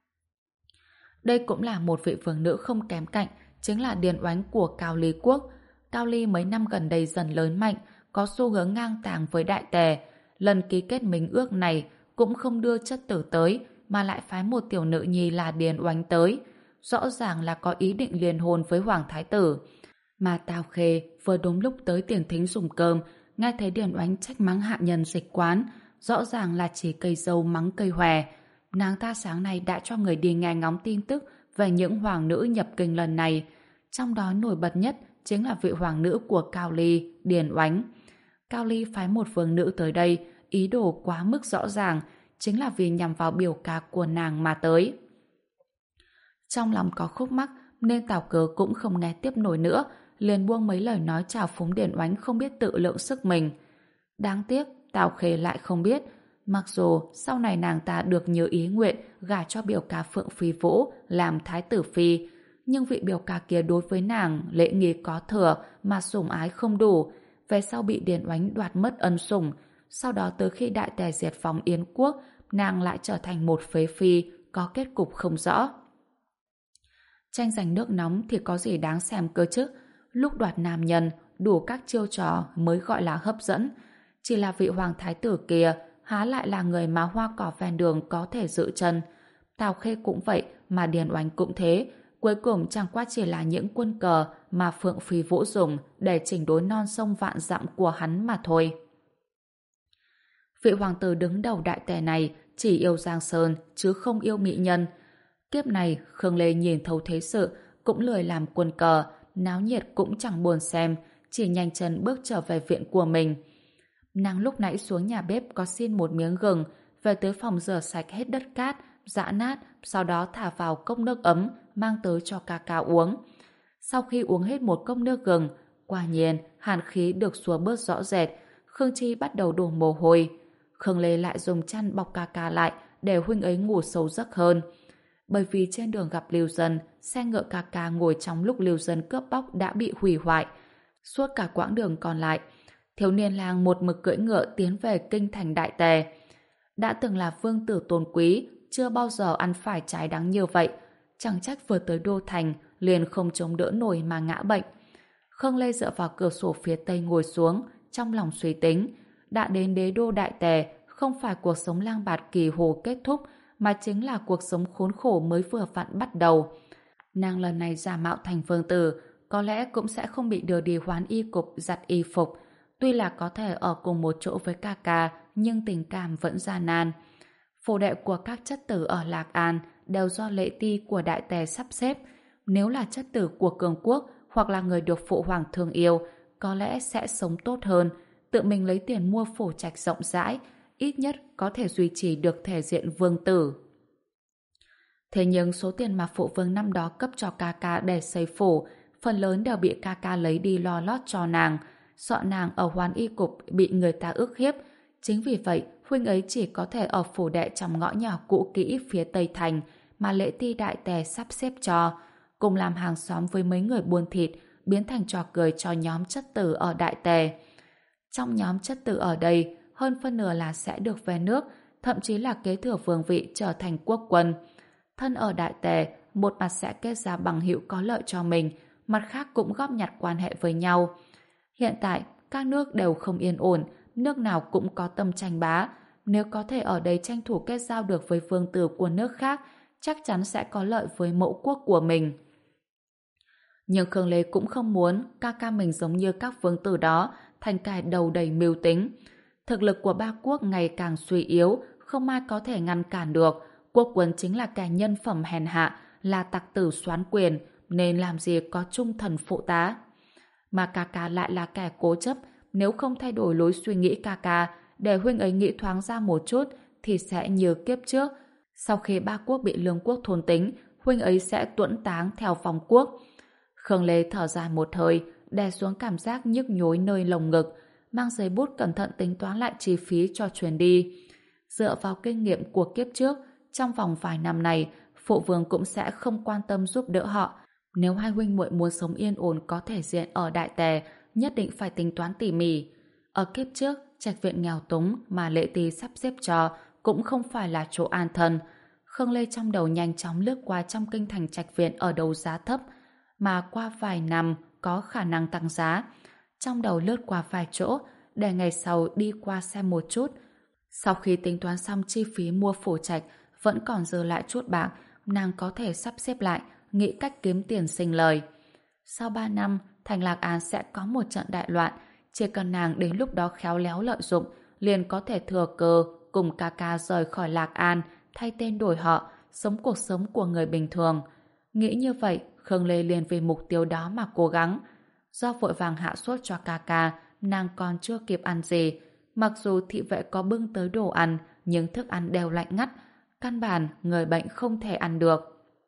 Đây cũng là một vị vương nữ không kém cạnh, chính là điền oánh của Cao Ly quốc. Cao Ly mấy năm gần đây dần lớn mạnh, có xu hướng ngang tàng với Đại Tề. Lần ký kết minh ước này cũng không đưa chất tử tới, mà lại phái một tiểu nữ nhi là điền oánh tới. Rõ ràng là có ý định liên hôn với Hoàng Thái Tử. Mà Tào Khê vừa đúng lúc tới tiền thính dùng cơm, nghe thấy điền oánh trách mắng hạ nhân dịch quán, rõ ràng là chỉ cây dâu mắng cây hòe. Nàng ta sáng nay đã cho người đi nghe ngóng tin tức về những hoàng nữ nhập kinh lần này, trong đó nổi bật nhất chính là vị hoàng nữ của Cao Ly, Điền Oánh. Cao Ly phái một vương nữ tới đây, ý đồ quá mức rõ ràng, chính là vì nhằm vào biểu ca của nàng mà tới. Trong lòng có khúc mắc nên Tào Cớ cũng không nghe tiếp nổi nữa, liền buông mấy lời nói chào phúng Điền Oánh không biết tự lượng sức mình. Đáng tiếc Tào Khê lại không biết, mặc dù sau này nàng ta được như ý nguyện gả cho biểu ca Phượng Phi Vũ làm thái tử phi, nhưng vị biểu ca kia đối với nàng lễ nghi có thừa mà sủng ái không đủ, về sau bị Điền Oánh đoạt mất ân sủng, sau đó tới khi đại tề diệt vong Yến quốc, nàng lại trở thành một phế phi, có kết cục không rõ. Tranh giành nước nóng thì có gì đáng xem cơ chứ, lúc đoạt nam nhân đủ các chiêu trò mới gọi là hấp dẫn, chỉ là vị hoàng thái tử kia há lại là người mà hoa cỏ ven đường có thể giữ chân. Tào Khê cũng vậy mà Điền Oánh cũng thế, cuối cùng chẳng qua chỉ là những quân cờ mà Phượng Phi Vũ dùng để chỉnh đốn non sông vạn dặm của hắn mà thôi. Vị hoàng tử đứng đầu đại tề này chỉ yêu Giang Sơn chứ không yêu mỹ nhân. Kiếp này Khương Lê nhìn thấu thế sự, cũng lười làm quân cờ, náo nhiệt cũng chẳng buồn xem, chỉ nhanh chân bước trở về viện của mình. Nàng lúc nãy xuống nhà bếp có xin một miếng gừng, về tới phòng rửa sạch hết đất cát, giã nát, sau đó thả vào cốc nước ấm, mang tới cho ca ca uống. Sau khi uống hết một cốc nước gừng, quả nhiên hàn khí được xua bớt rõ rệt, Khương Chi bắt đầu đổ mồ hôi. Khương Lê lại dùng chăn bọc ca ca lại để huynh ấy ngủ sâu giấc hơn. Bởi vì trên đường gặp Lưu Dân, xe ngựa ca ca ngồi trong lúc Lưu Dân cướp bóc đã bị hủy hoại. Suốt cả quãng đường còn lại, thiếu niên lang một mực cưỡi ngựa tiến về kinh thành Đại Tề. Đã từng là vương tử tôn quý, chưa bao giờ ăn phải trái đắng như vậy. Chẳng trách vừa tới đô thành, liền không chống đỡ nổi mà ngã bệnh. Khương Lê dựa vào cửa sổ phía tây ngồi xuống, trong lòng suy tính. Đã đến đế đô Đại Tề, không phải cuộc sống lang bạt kỳ hồ kết thúc, mà chính là cuộc sống khốn khổ mới vừa vặn bắt đầu. Nàng lần này giả mạo thành vương tử, có lẽ cũng sẽ không bị đưa đi hoán y cục giặt y phục. Tuy là có thể ở cùng một chỗ với ca ca, nhưng tình cảm vẫn gian nan. Phủ đệ của các chất tử ở Lạc An đều do lệ ti của Đại Tề sắp xếp. Nếu là chất tử của cường quốc hoặc là người được phụ hoàng thương yêu, có lẽ sẽ sống tốt hơn. Tự mình lấy tiền mua phủ trạch rộng rãi, ít nhất có thể duy trì được thể diện vương tử. Thế nhưng số tiền mà phụ vương năm đó cấp cho ca ca để xây phủ, phần lớn đều bị ca ca lấy đi lo lót cho nàng, sợ nàng ở hoán y cục bị người ta ức hiếp. Chính vì vậy, huynh ấy chỉ có thể ở phủ đệ trong ngõ nhỏ cũ kỹ phía Tây Thành mà lễ ti Đại Tề sắp xếp cho, cùng làm hàng xóm với mấy người buôn thịt, biến thành trò cười cho nhóm chất tử ở Đại Tề. Trong nhóm chất tử ở đây, hơn phân nửa là sẽ được về nước, thậm chí là kế thừa vương vị trở thành quốc quân. Thân ở Đại Tề, một mặt sẽ kết giao bằng hữu có lợi cho mình, mặt khác cũng góp nhặt quan hệ với nhau. Hiện tại, các nước đều không yên ổn, nước nào cũng có tâm tranh bá. Nếu có thể ở đây tranh thủ kết giao được với vương tử của nước khác, chắc chắn sẽ có lợi với mẫu quốc của mình. Nhưng Khương Lê cũng không muốn ca ca mình giống như các vương tử đó, thành cải đầu đầy mưu tính. Thực lực của ba quốc ngày càng suy yếu, không ai có thể ngăn cản được. Quốc quân chính là kẻ nhân phẩm hèn hạ, là tặc tử soán quyền, nên làm gì có trung thần phụ tá. Mà ca ca lại là kẻ cố chấp, nếu không thay đổi lối suy nghĩ ca ca, để huynh ấy nghĩ thoáng ra một chút, thì sẽ như kiếp trước. Sau khi ba quốc bị lương quốc thôn tính, huynh ấy sẽ tuẫn táng theo phong quốc. Khương Lê thở dài một hơi, đè xuống cảm giác nhức nhối nơi lồng ngực, mang giấy bút cẩn thận tính toán lại chi phí cho chuyến đi. Dựa vào kinh nghiệm của kiếp trước, trong vòng vài năm này, phụ vương cũng sẽ không quan tâm giúp đỡ họ. Nếu hai huynh muội muốn sống yên ổn có thể diện ở Đại Tề, nhất định phải tính toán tỉ mỉ. Ở kiếp trước, trạch viện nghèo túng mà lệ tì sắp xếp cho cũng không phải là chỗ an thân. Khương Lê trong đầu nhanh chóng lướt qua trong kinh thành trạch viện ở đấu giá thấp, mà qua vài năm có khả năng tăng giá. Trong đầu lướt qua vài chỗ, để ngày sau đi qua xem một chút. Sau khi tính toán xong chi phí mua phủ trạch, vẫn còn dư lại chút bạc, nàng có thể sắp xếp lại, nghĩ cách kiếm tiền sinh lời. Sau ba năm, thành Lạc An sẽ có một trận đại loạn, chỉ cần nàng đến lúc đó khéo léo lợi dụng, liền có thể thừa cơ cùng ca ca rời khỏi Lạc An, thay tên đổi họ, sống cuộc sống của người bình thường. Nghĩ như vậy, Khương Lê liền vì mục tiêu đó mà cố gắng. Do vội vàng hạ sốt cho ca ca, nàng còn chưa kịp ăn gì. Mặc dù thị vệ có bưng tới đồ ăn, nhưng thức ăn đều lạnh ngắt, căn bản người bệnh không thể ăn được.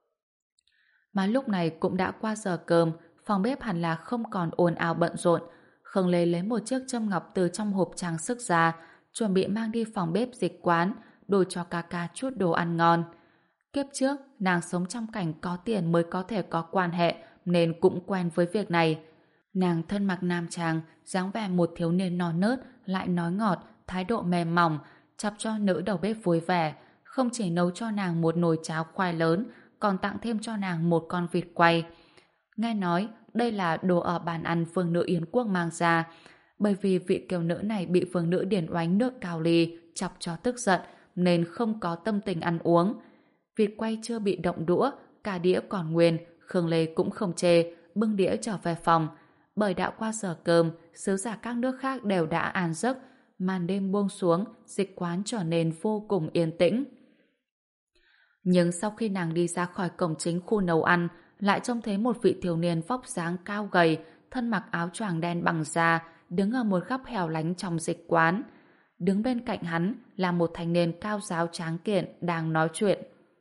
Mà lúc này cũng đã qua giờ cơm, phòng bếp hẳn là không còn ồn ào bận rộn. Khương Lê lấy một chiếc châm ngọc từ trong hộp trang sức ra, chuẩn bị mang đi phòng bếp dịch quán, đổi cho ca ca chút đồ ăn ngon. Kiếp trước, nàng sống trong cảnh có tiền mới có thể có quan hệ, nên cũng quen với việc này. Nàng thân mặc nam trang, dáng vẻ một thiếu niên non nớt, lại nói ngọt, thái độ mềm mỏng, chọc cho nữ đầu bếp vui vẻ. Không chỉ nấu cho nàng một nồi cháo khoai lớn, còn tặng thêm cho nàng một con vịt quay. Nghe nói, đây là đồ ở bàn ăn vương nữ Yến Quốc mang ra, bởi vì vị kiều nữ này bị vương nữ Điển Oánh nước cao ly chọc cho tức giận, nên không có tâm tình ăn uống. Vịt quay chưa bị động đũa, cả đĩa còn nguyên, Khương Lê cũng không chê, bưng đĩa trở về phòng. Bởi đã qua giờ cơm, sứ giả các nước khác đều đã an giấc, màn đêm buông xuống, dịch quán trở nên vô cùng yên tĩnh. Nhưng sau khi nàng đi ra khỏi cổng chính khu nấu ăn, lại trông thấy một vị thiếu niên vóc dáng cao gầy, thân mặc áo choàng đen bằng da, đứng ở một góc hẻo lánh trong dịch quán. Đứng bên cạnh hắn là một thanh niên cao giáo tráng kiện đang nói chuyện.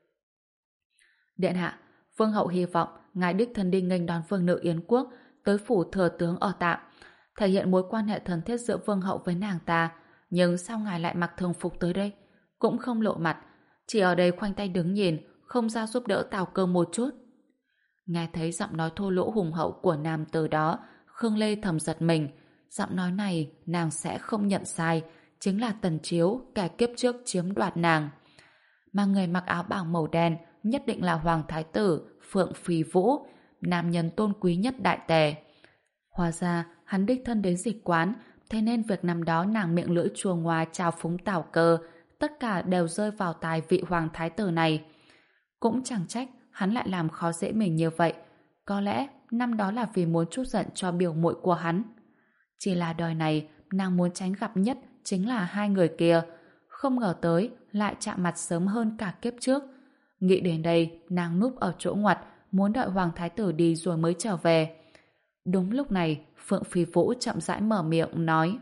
Điện hạ, vương hậu hy vọng ngài đích thân đi nghênh đón vương nữ Yến Quốc tới phủ thừa tướng ở tạm, thể hiện mối quan hệ thân thiết giữa vương hậu với nàng ta. Nhưng sao ngài lại mặc thường phục tới đây? Cũng không lộ mặt, chỉ ở đây khoanh tay đứng nhìn, không ra giúp đỡ Tào Cơ một chút. Nghe thấy giọng nói thô lỗ hùng hậu của nam từ đó, Khương Lê thầm giật mình. Giọng nói này nàng sẽ không nhận sai, chính là Tần Chiếu, kẻ kiếp trước chiếm đoạt nàng. Mà người mặc áo bào màu đen nhất định là Hoàng Thái tử Phượng Phi Vũ, nam nhân tôn quý nhất Đại Tề. Hóa ra hắn đích thân đến dịch quán, thế nên việc năm đó nàng miệng lưỡi chua ngoa chào phúng Tào Cơ, tất cả đều rơi vào tai vị Hoàng Thái tử này. Cũng chẳng trách hắn lại làm khó dễ mình như vậy. Có lẽ năm đó là vì muốn trút giận cho biểu muội của hắn. Chỉ là đời này nàng muốn tránh gặp nhất chính là hai người kia. Không ngờ tới lại chạm mặt sớm hơn cả kiếp trước. Nghĩ đến đây, nàng núp ở chỗ ngoặt, muốn đợi Hoàng Thái tử đi rồi mới trở về. Đúng lúc này, Phượng Phi Vũ chậm rãi mở miệng nói: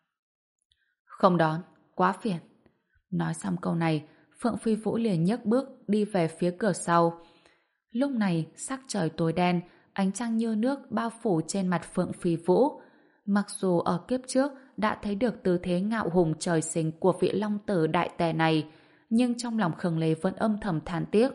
Không đón, quá phiền. Nói xong câu này, Phượng Phi Vũ liền nhấc bước đi về phía cửa sau. Lúc này, sắc trời tối đen, ánh trăng như nước bao phủ trên mặt Phượng Phi Vũ. Mặc dù ở kiếp trước đã thấy được tư thế ngạo hùng trời sinh của vị long tử Đại Tề này, nhưng trong lòng Khương Lê vẫn âm thầm than tiếc.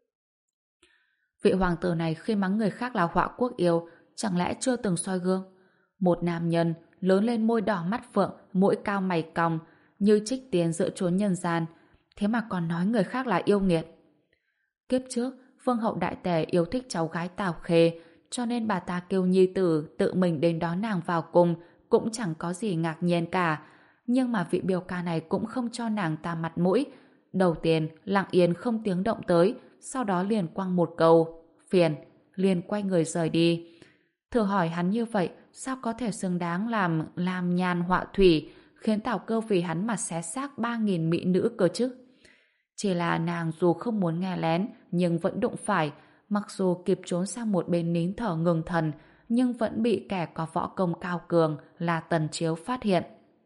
Vị hoàng tử này khi mắng người khác là họa quốc yêu, chẳng lẽ chưa từng soi gương? Một nam nhân lớn lên môi đỏ mắt phượng, mũi cao mày cong, như trích tiên giữa chốn nhân gian, thế mà còn nói người khác là yêu nghiệt. Kiếp trước, vương hậu Đại Tề yêu thích cháu gái Tào Khê, cho nên bà ta kêu nhi tử tự mình đến đón nàng vào cung, cũng chẳng có gì ngạc nhiên cả. Nhưng mà vị biểu ca này cũng không cho nàng ta mặt mũi. Đầu tiên, lặng yên không tiếng động tới, sau đó liền quăng một câu phiền, liền quay người rời đi. Thử hỏi hắn như vậy, sao có thể xứng đáng làm làm nhàn họa thủy, khiến Tào Cơ vì hắn mà xé xác ba nghìn mỹ nữ cơ chứ? Chỉ là nàng dù không muốn nghe lén, nhưng vẫn đụng phải, mặc dù kịp trốn sang một bên nín thở ngừng thần, nhưng vẫn bị kẻ có võ công cao cường là Tần Chiếu phát hiện.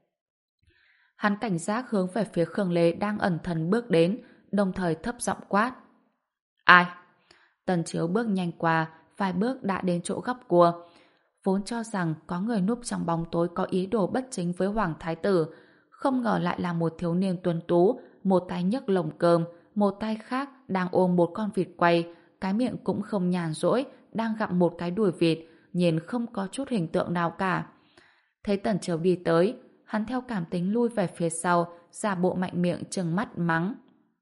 Hắn cảnh giác hướng về phía Khương Lê đang ẩn thần bước đến, đồng thời thấp giọng quát: Ai? Tần Chiếu bước nhanh qua, vài bước đã đến chỗ góc cua. Vốn cho rằng có người núp trong bóng tối có ý đồ bất chính với Hoàng Thái tử, không ngờ lại là một thiếu niên tuấn tú, một tay nhấc lồng cơm, một tay khác đang ôm một con vịt quay, cái miệng cũng không nhàn rỗi, đang gặm một cái đùi vịt, nhìn không có chút hình tượng nào cả. Thấy Tần Chiếu đi tới, hắn theo cảm tính lui về phía sau, giả bộ mạnh miệng trừng mắt mắng: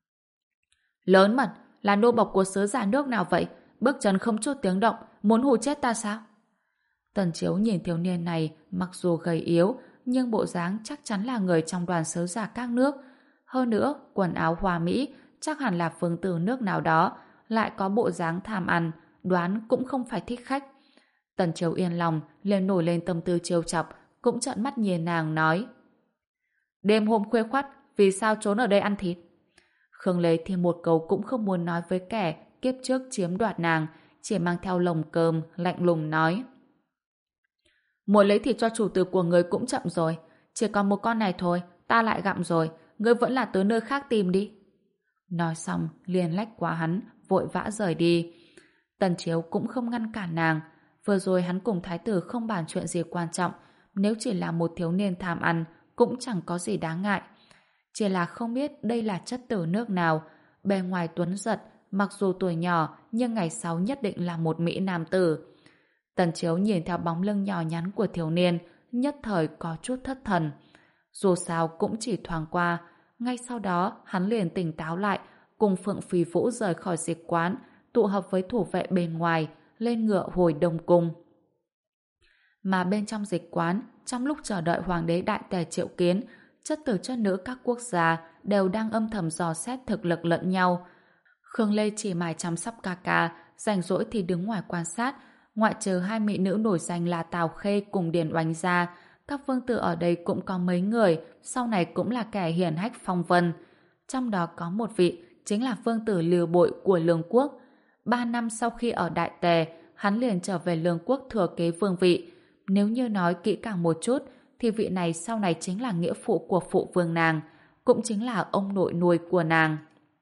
Lớn mật, là nô bộc của sứ giả nước nào vậy? Bước chân không chút tiếng động, muốn hù chết ta sao? Tần Chiếu nhìn thiếu niên này mặc dù gầy yếu, nhưng bộ dáng chắc chắn là người trong đoàn sứ giả các nước. Hơn nữa, quần áo hoa mỹ, chắc hẳn là vương tử nước nào đó, lại có bộ dáng tham ăn, đoán cũng không phải thích khách. Tần Chiếu yên lòng, liền nổi lên tâm tư trêu chọc, cũng trợn mắt nhìn nàng nói: Đêm hôm khuya khoắt, vì sao trốn ở đây ăn thịt? Khương Lê thêm một câu cũng không muốn nói với kẻ kiếp trước chiếm đoạt nàng, chỉ mang theo lồng cơm, lạnh lùng nói: Muốn lấy thịt cho chủ tử của người cũng chậm rồi. Chỉ còn một con này thôi, ta lại gặm rồi. Ngươi vẫn là tới nơi khác tìm đi. Nói xong, liền lách qua hắn, vội vã rời đi. Tần Chiếu cũng không ngăn cản nàng. Vừa rồi hắn cùng thái tử không bàn chuyện gì quan trọng. Nếu chỉ là một thiếu niên tham ăn, cũng chẳng có gì đáng ngại. Chỉ là không biết đây là chất tử nước nào. Bề ngoài tuấn giật, mặc dù tuổi nhỏ, nhưng ngày sau nhất định là một mỹ nam tử. Tần Chiếu nhìn theo bóng lưng nhỏ nhắn của thiếu niên, nhất thời có chút thất thần. Dù sao cũng chỉ thoáng qua, ngay sau đó hắn liền tỉnh táo lại, cùng Phượng Phi Vũ rời khỏi dịch quán, tụ hợp với thủ vệ bên ngoài, lên ngựa hồi Đông Cung. Mà bên trong dịch quán, trong lúc chờ đợi Hoàng đế Đại Tề triệu kiến, chất tử chất nữ các quốc gia đều đang âm thầm dò xét thực lực lẫn nhau. Khương Lê chỉ mải chăm sóc ca ca, rảnh rỗi thì đứng ngoài quan sát, ngoại trừ hai mỹ nữ nổi danh là Tào Khê cùng Điền Oánh ra, các vương tử ở đây cũng có mấy người, sau này cũng là kẻ hiển hách phong vân. Trong đó có một vị, chính là vương tử Lưu Bội của Lương Quốc. Ba năm sau khi ở Đại Tề, hắn liền trở về Lương Quốc thừa kế vương vị. Nếu như nói kỹ càng một chút, thì vị này sau này chính là nghĩa phụ của phụ vương nàng, cũng chính là ông nội nuôi của nàng.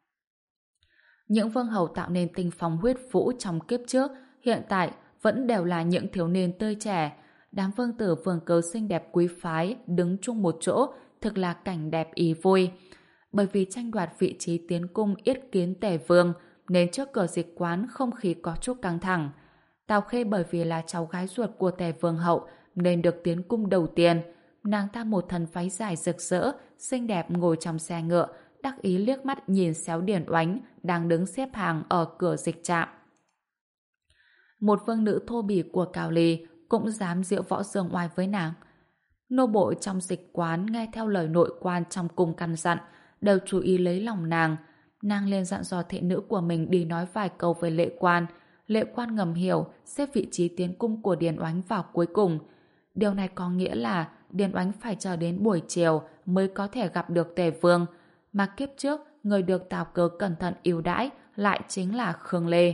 Những vương hầu tạo nên tình phong huyết vũ trong kiếp trước, hiện tại vẫn đều là những thiếu niên tươi trẻ. Đám vương tử vương cơ xinh đẹp quý phái đứng chung một chỗ, thực là cảnh đẹp ý vui. Bởi vì tranh đoạt vị trí tiến cung yết kiến Tề vương, nên trước cửa dịch quán không khí có chút căng thẳng. Tào Khê bởi vì là cháu gái ruột của Tề vương hậu nên được tiến cung đầu tiên. Nàng ta một thân váy dài rực rỡ, xinh đẹp ngồi trong xe ngựa, đắc ý liếc mắt nhìn xéo Điền Oánh đang đứng xếp hàng ở cửa dịch trạm. Một vương nữ thô bỉ của Cao Ly cũng dám diễu võ dương oai với nàng. Nô bội trong dịch quán nghe theo lời nội quan trong cung căn dặn, đều chú ý lấy lòng nàng. Nàng liền dặn dò thị nữ của mình đi nói vài câu với lệ quan. Lệ quan ngầm hiểu, xếp vị trí tiến cung của Điền Oánh vào cuối cùng. Điều này có nghĩa là Điền Oánh phải chờ đến buổi chiều mới có thể gặp được Tề vương, mà kiếp trước người được Tào Cơ cẩn thận ưu đãi lại chính là Khương Lê.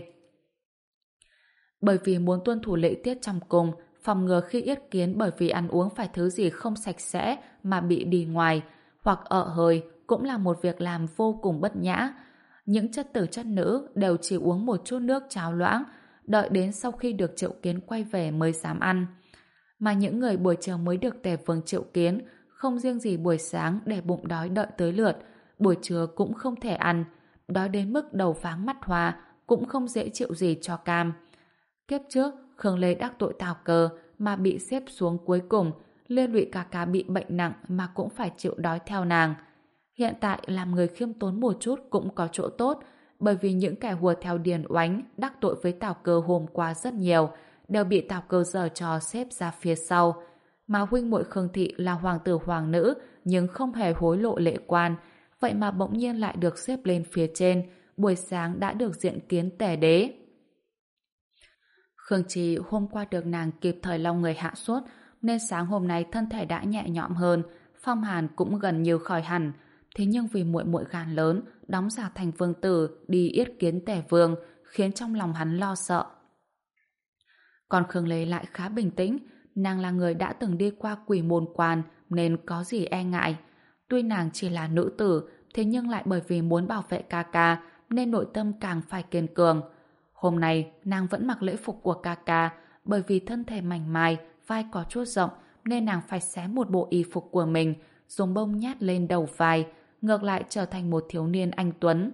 Bởi vì muốn tuân thủ lễ tiết trong cung, phòng ngừa khi yết kiến bởi vì ăn uống phải thứ gì không sạch sẽ mà bị đi ngoài, hoặc ợ hơi cũng là một việc làm vô cùng bất nhã. Những chất tử chất nữ đều chỉ uống một chút nước cháo loãng, đợi đến sau khi được triệu kiến quay về mới dám ăn. Mà những người buổi chiều mới được Tề vương triệu kiến, không riêng gì buổi sáng để bụng đói đợi tới lượt, buổi trưa cũng không thể ăn, đói đến mức đầu váng mắt hoa, cũng không dễ chịu gì cho cam. Kiếp trước, Khương Lê đắc tội Tào Cơ mà bị xếp xuống cuối cùng, liên lụy cả cả bị bệnh nặng mà cũng phải chịu đói theo nàng. Hiện tại làm người khiêm tốn một chút cũng có chỗ tốt, bởi vì những kẻ hùa theo Điền Oánh đắc tội với Tào Cơ hôm qua rất nhiều, đều bị Tào Cơ giở trò xếp ra phía sau. Mà huynh muội Khương Thị là hoàng tử hoàng nữ nhưng không hề hối lộ lệ quan, vậy mà bỗng nhiên lại được xếp lên phía trên, buổi sáng đã được diện kiến Tề đế. Khương Trì hôm qua được nàng kịp thời lau người hạ sốt, nên sáng hôm nay thân thể đã nhẹ nhõm hơn, phong hàn cũng gần như khỏi hẳn. Thế nhưng vì muội muội gan lớn, đóng giả thành vương tử đi yết kiến Tề vương, khiến trong lòng hắn lo sợ. Còn Khương Lê lại khá bình tĩnh, nàng là người đã từng đi qua quỷ môn quan nên có gì e ngại. Tuy nàng chỉ là nữ tử, thế nhưng lại bởi vì muốn bảo vệ ca ca nên nội tâm càng phải kiên cường. Hôm nay, nàng vẫn mặc lễ phục của ca ca, bởi vì thân thể mảnh mai, vai có chút rộng, nên nàng phải xé một bộ y phục của mình, dùng bông nhát lên đầu vai, ngược lại trở thành một thiếu niên anh tuấn.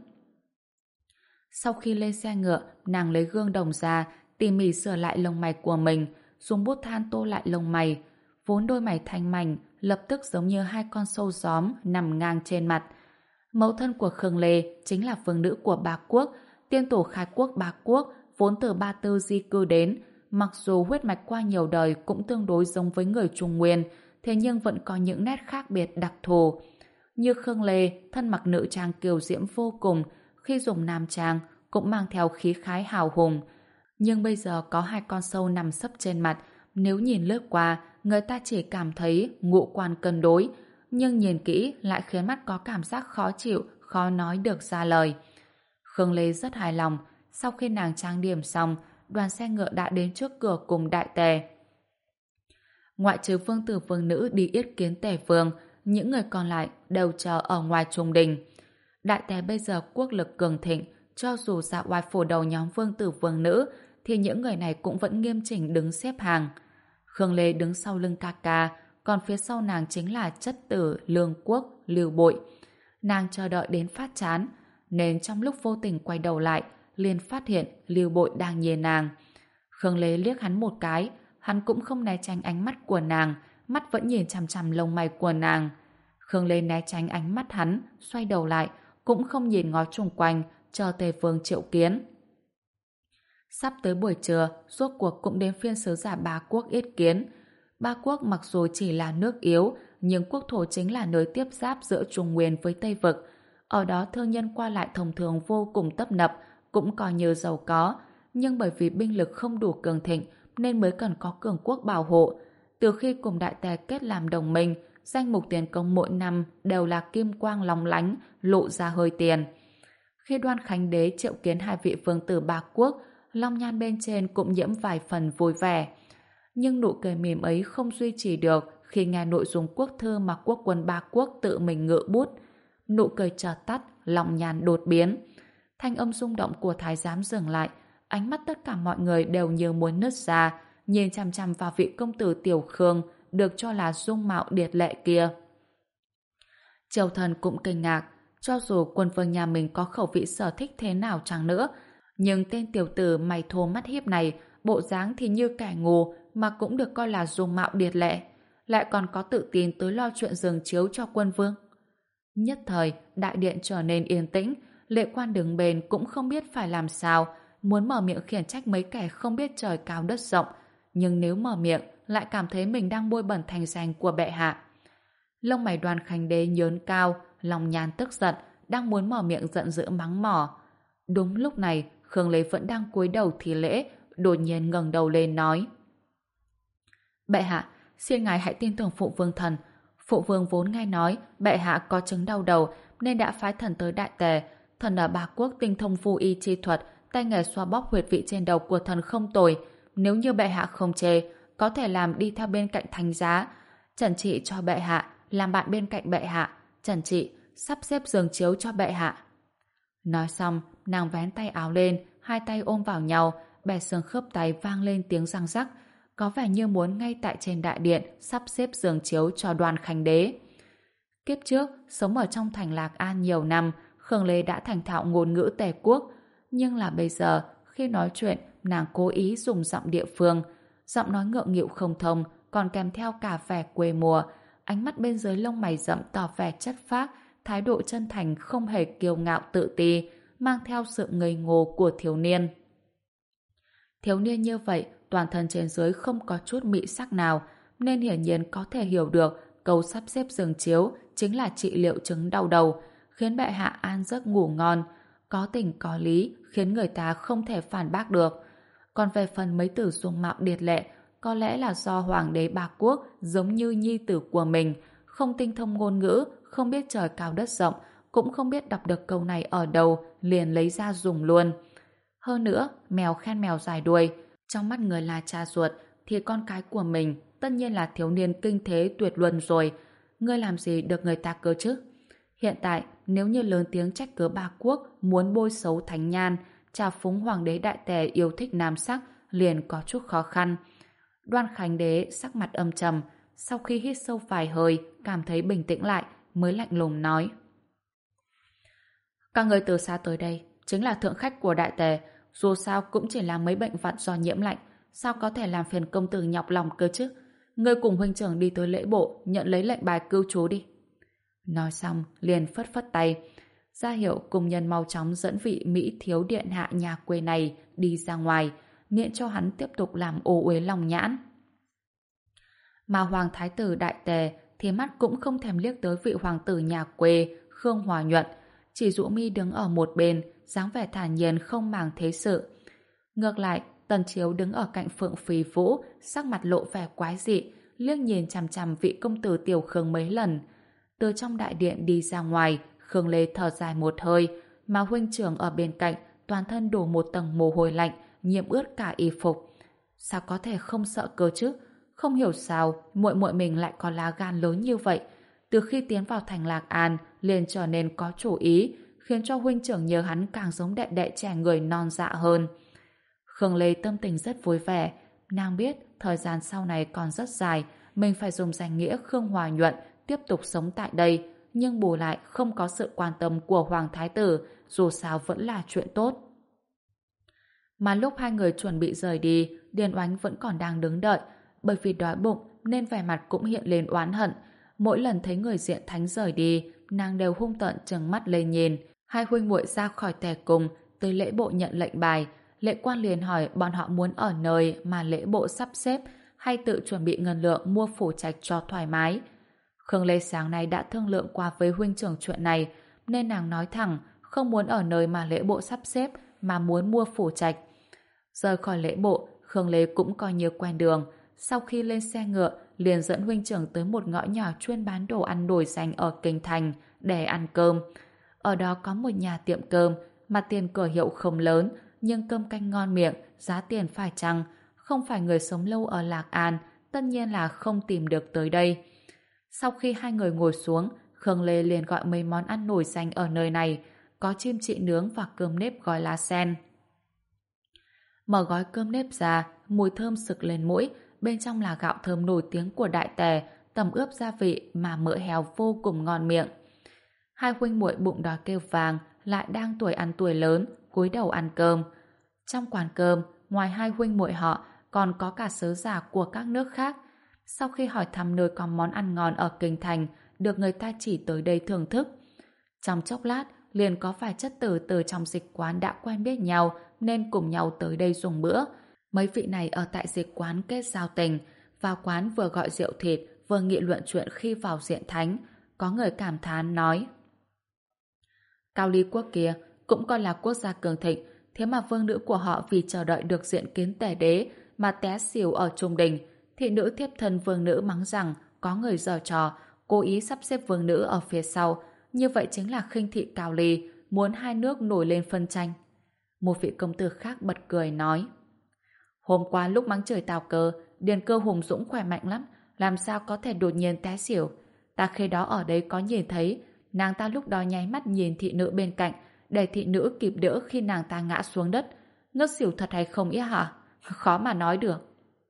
Sau khi lên xe ngựa, nàng lấy gương đồng ra, tỉ mỉ sửa lại lông mày của mình, dùng bút than tô lại lông mày. Vốn đôi mày thanh mảnh, lập tức giống như hai con sâu gióm nằm ngang trên mặt. Mẫu thân của Khương Lê chính là vương nữ của Bá Quốc, tiên tổ khai quốc Bá Quốc, vốn từ Ba Tư di cư đến. Mặc dù huyết mạch qua nhiều đời cũng tương đối giống với người Trung Nguyên, thế nhưng vẫn có những nét khác biệt đặc thù. Như Khương Lê, thân mặc nữ trang kiều diễm vô cùng, khi dùng nam trang cũng mang theo khí khái hào hùng. Nhưng bây giờ có hai con sâu nằm sấp trên mặt, nếu nhìn lướt qua, người ta chỉ cảm thấy ngũ quan cân đối, nhưng nhìn kỹ lại khiến mắt có cảm giác khó chịu, khó nói được ra lời. Khương Lê rất hài lòng, sau khi nàng trang điểm xong, đoàn xe ngựa đã đến trước cửa cung Đại Tề. Ngoại trừ vương tử vương nữ đi yết kiến tề vương, những người còn lại đều chờ ở ngoài trung đình. Đại tề bây giờ quốc lực cường thịnh, cho dù dạ oai phủ đầu nhóm vương tử vương nữ, thì những người này cũng vẫn nghiêm chỉnh đứng xếp hàng. Khương Lê đứng sau lưng ca ca, còn phía sau nàng chính là chất tử, lương quốc, lưu bội. Nàng chờ đợi đến phát chán, nên trong lúc vô tình quay đầu lại, liền phát hiện lưu bội đang nhìn nàng. Khương Lê liếc hắn một cái, hắn cũng không né tránh ánh mắt của nàng, mắt vẫn nhìn chằm chằm lông mày của nàng. Khương Lê né tránh ánh mắt hắn, xoay đầu lại, cũng không nhìn ngó chung quanh, chờ Tề Vương triệu kiến. Sắp tới buổi trưa, rốt cuộc cũng đến phiên sứ giả Ba Quốc yết kiến. Ba Quốc mặc dù chỉ là nước yếu, nhưng quốc thổ chính là nơi tiếp giáp giữa Trung Nguyên với Tây Vực. Ở đó thương nhân qua lại thông thường vô cùng tấp nập, cũng coi như giàu có. Nhưng bởi vì binh lực không đủ cường thịnh, nên mới cần có cường quốc bảo hộ. Từ khi cùng Đại Tề kết làm đồng minh, danh mục tiền công mỗi năm đều là kim quang lóng lánh, lộ ra hơi tiền. Khi Đoan Khánh Đế triệu kiến hai vị vương tử Ba Quốc, long nhan bên trên cũng nhiễm vài phần vui vẻ. Nhưng nụ cười mỉm ấy không duy trì được khi nghe nội dung quốc thư mà quốc quân Ba Quốc tự mình ngự bút. Nụ cười chợt tắt, long nhan đột biến. Thanh âm rung động của thái giám dừng lại, ánh mắt tất cả mọi người đều như muốn nứt ra, nhìn chằm chằm vào vị công tử Tiểu Khương được cho là dung mạo điệt lệ kia. Triều thần cũng kinh ngạc, cho dù quân vương nhà mình có khẩu vị sở thích thế nào chăng nữa, nhưng tên tiểu tử mày thô mắt hiếp này, bộ dáng thì như kẻ ngu mà cũng được coi là dung mạo điệt lệ, lại còn có tự tin tới lo chuyện giường chiếu cho quân vương. Nhất thời, đại điện trở nên yên tĩnh, lệ quan đứng bên cũng không biết phải làm sao, muốn mở miệng khiển trách mấy kẻ không biết trời cao đất rộng, nhưng nếu mở miệng lại cảm thấy mình đang bôi bẩn thành danh của bệ hạ. Lông mày Đoan Khánh Đế nhớn cao, lòng nhan tức giận, đang muốn mở miệng giận dữ mắng mỏ. Đúng lúc này, Khương Lê vẫn đang cúi đầu thi lễ, đột nhiên ngẩng đầu lên nói: Bệ hạ, xin ngài hãy tin tưởng phụ vương thần. Phụ vương vốn nghe nói bệ hạ có chứng đau đầu nên đã phái thần tới Đại Tề. Thần ở Ba Quốc tinh thông phù y chi thuật, tay nghề xoa bóp huyệt vị trên đầu của thần không tồi. Nếu như bệ hạ không chê, có thể làm đi theo bên cạnh thánh giá. Trần trị cho bệ hạ, làm bạn bên cạnh bệ hạ. Trần trị sắp xếp giường chiếu cho bệ hạ. Nói xong, nàng vén tay áo lên, hai tay ôm vào nhau, bè xương khớp tay vang lên tiếng răng rắc, có vẻ như muốn ngay tại trên đại điện sắp xếp giường chiếu cho Đoan Khánh Đế. Kiếp trước, sống ở trong thành Lạc An nhiều năm, Khương Lê đã thành thạo ngôn ngữ Tề quốc, nhưng là bây giờ, khi nói chuyện, nàng cố ý dùng giọng địa phương, giọng nói ngượng nghịu không thông, còn kèm theo cả vẻ quê mùa, ánh mắt bên dưới lông mày rậm tỏ vẻ chất phác, thái độ chân thành không hề kiêu ngạo tự ti, mang theo sự ngây ngô của thiếu niên. Thiếu niên như vậy, toàn thân trên dưới không có chút mị sắc nào, nên hiển nhiên có thể hiểu được câu sắp xếp giường chiếu chính là trị liệu chứng đau đầu, khiến bệ hạ an giấc ngủ ngon, có tình có lý, khiến người ta không thể phản bác được. Còn về phần mấy tử dung mạo điệt lệ, có lẽ là do hoàng đế Ba Quốc giống như nhi tử của mình, không tinh thông ngôn ngữ, không biết trời cao đất rộng, cũng không biết đọc được câu này ở đâu, liền lấy ra dùng luôn. Hơn nữa, mèo khen mèo dài đuôi, trong mắt người là cha ruột, thì con cái của mình tất nhiên là thiếu niên kinh thế tuyệt luân rồi. Ngươi làm gì được người ta cơ chứ? Hiện tại, nếu như lớn tiếng trách cứ Ba Quốc muốn bôi xấu thánh nhan, trà phúng hoàng đế Đại Tề yêu thích nam sắc, liền có chút khó khăn. Đoan Khánh Đế sắc mặt âm trầm, sau khi hít sâu vài hơi, cảm thấy bình tĩnh lại, mới lạnh lùng nói: Các người từ xa tới đây, chính là thượng khách của Đại Tề, dù sao cũng chỉ là mấy bệnh vặt do nhiễm lạnh, sao có thể làm phiền công tử nhọc lòng cơ chứ? Ngươi cùng huynh trưởng đi tới lễ bộ, nhận lấy lệnh bài cư trú đi. Nói xong, liền phất phất tay, ra hiệu cùng nhân mau chóng dẫn vị Mỹ thiếu điện hạ nhà quê này đi ra ngoài, miễn cho hắn tiếp tục làm ô uế lòng nhãn. Mà hoàng thái tử Đại Tề thì mắt cũng không thèm liếc tới vị hoàng tử nhà quê Khương Hòa Nhuận, chỉ dụ mi đứng ở một bên, dáng vẻ thản nhiên không màng thế sự. Ngược lại, Tần Chiếu đứng ở cạnh Phượng Phi Vũ, sắc mặt lộ vẻ quái dị, liếc nhìn chằm chằm vị công tử Tiểu Khương mấy lần. Từ trong đại điện đi ra ngoài, Khương Lê thở dài một hơi, mà huynh trưởng ở bên cạnh toàn thân đổ một tầng mồ hôi lạnh, nhiễm ướt cả y phục. Sao có thể không sợ cơ chứ? Không hiểu sao muội muội mình lại có lá gan lớn như vậy. Từ khi tiến vào thành Lạc An liền trở nên có chủ ý, khiến cho huynh trưởng nhớ hắn càng giống đệ đệ trẻ người non dạ hơn. Khương Lê tâm tình rất vui vẻ. Nàng biết thời gian sau này còn rất dài, mình phải dùng danh nghĩa Khương Hòa Nhuận tiếp tục sống tại đây, nhưng bù lại không có sự quan tâm của Hoàng Thái Tử, dù sao vẫn là chuyện tốt. Mà lúc hai người chuẩn bị rời đi, Điền Oánh vẫn còn đang đứng đợi, bởi vì đói bụng nên vẻ mặt cũng hiện lên oán hận. Mỗi lần thấy người diện thánh rời đi, nàng đều hung tợn trừng mắt lên nhìn. Hai huynh muội ra khỏi tề cùng, tới lễ bộ nhận lệnh bài. Lệ quan liền hỏi bọn họ muốn ở nơi mà lễ bộ sắp xếp hay tự chuẩn bị ngân lượng mua phủ trạch cho thoải mái. Khương Lê sáng nay đã thương lượng qua với huynh trưởng chuyện này, nên nàng nói thẳng không muốn ở nơi mà lễ bộ sắp xếp mà muốn mua phủ trạch. Rời khỏi lễ bộ, Khương Lê cũng coi như quen đường. Sau khi lên xe ngựa, liền dẫn huynh trưởng tới một ngõ nhỏ chuyên bán đồ ăn nổi danh ở Kinh Thành để ăn cơm. Ở đó có một nhà tiệm cơm mà tiền cửa hiệu không lớn, nhưng cơm canh ngon miệng, giá tiền phải chăng. Không phải người sống lâu ở Lạc An, tất nhiên là không tìm được tới đây. Sau khi hai người ngồi xuống, Khương Lê liền gọi mấy món ăn nổi danh ở nơi này, có chim chị nướng và cơm nếp gói lá sen. Mở gói cơm nếp ra, mùi thơm sực lên mũi, bên trong là gạo thơm nổi tiếng của Đại Tề, tẩm ướp gia vị mà mỡ heo vô cùng ngon miệng. Hai huynh muội bụng đói kêu vàng, lại đang tuổi ăn tuổi lớn, cúi đầu ăn cơm. Trong quán cơm, ngoài hai huynh muội họ, còn có cả sứ giả của các nước khác. Sau khi hỏi thăm nơi có món ăn ngon ở Kinh Thành, được người ta chỉ tới đây thưởng thức. Trong chốc lát, liền có vài chất tử từ trong dịch quán đã quen biết nhau nên cùng nhau tới đây dùng bữa. Mấy vị này ở tại dịch quán kết giao tình, vào quán vừa gọi rượu thịt, vừa nghị luận chuyện khi vào diện thánh. Có người cảm thán nói: Cao Ly quốc kia cũng coi là quốc gia cường thịnh, thế mà vương nữ của họ vì chờ đợi được diện kiến tể đế mà té xỉu ở trung đình. Thị nữ thiếp thân vương nữ mắng rằng có người giở trò, cố ý sắp xếp vương nữ ở phía sau. Như vậy chính là khinh thị Cao Ly, muốn hai nước nổi lên phân tranh. Một vị công tử khác bật cười nói: Hôm qua lúc mắng trời Tào Cơ, Điền Cơ hùng dũng khỏe mạnh lắm, làm sao có thể đột nhiên té xỉu. Ta khi đó ở đây có nhìn thấy, nàng ta lúc đó nháy mắt nhìn thị nữ bên cạnh, để thị nữ kịp đỡ khi nàng ta ngã xuống đất. Ngất xỉu thật hay không ý hả? Khó mà nói được.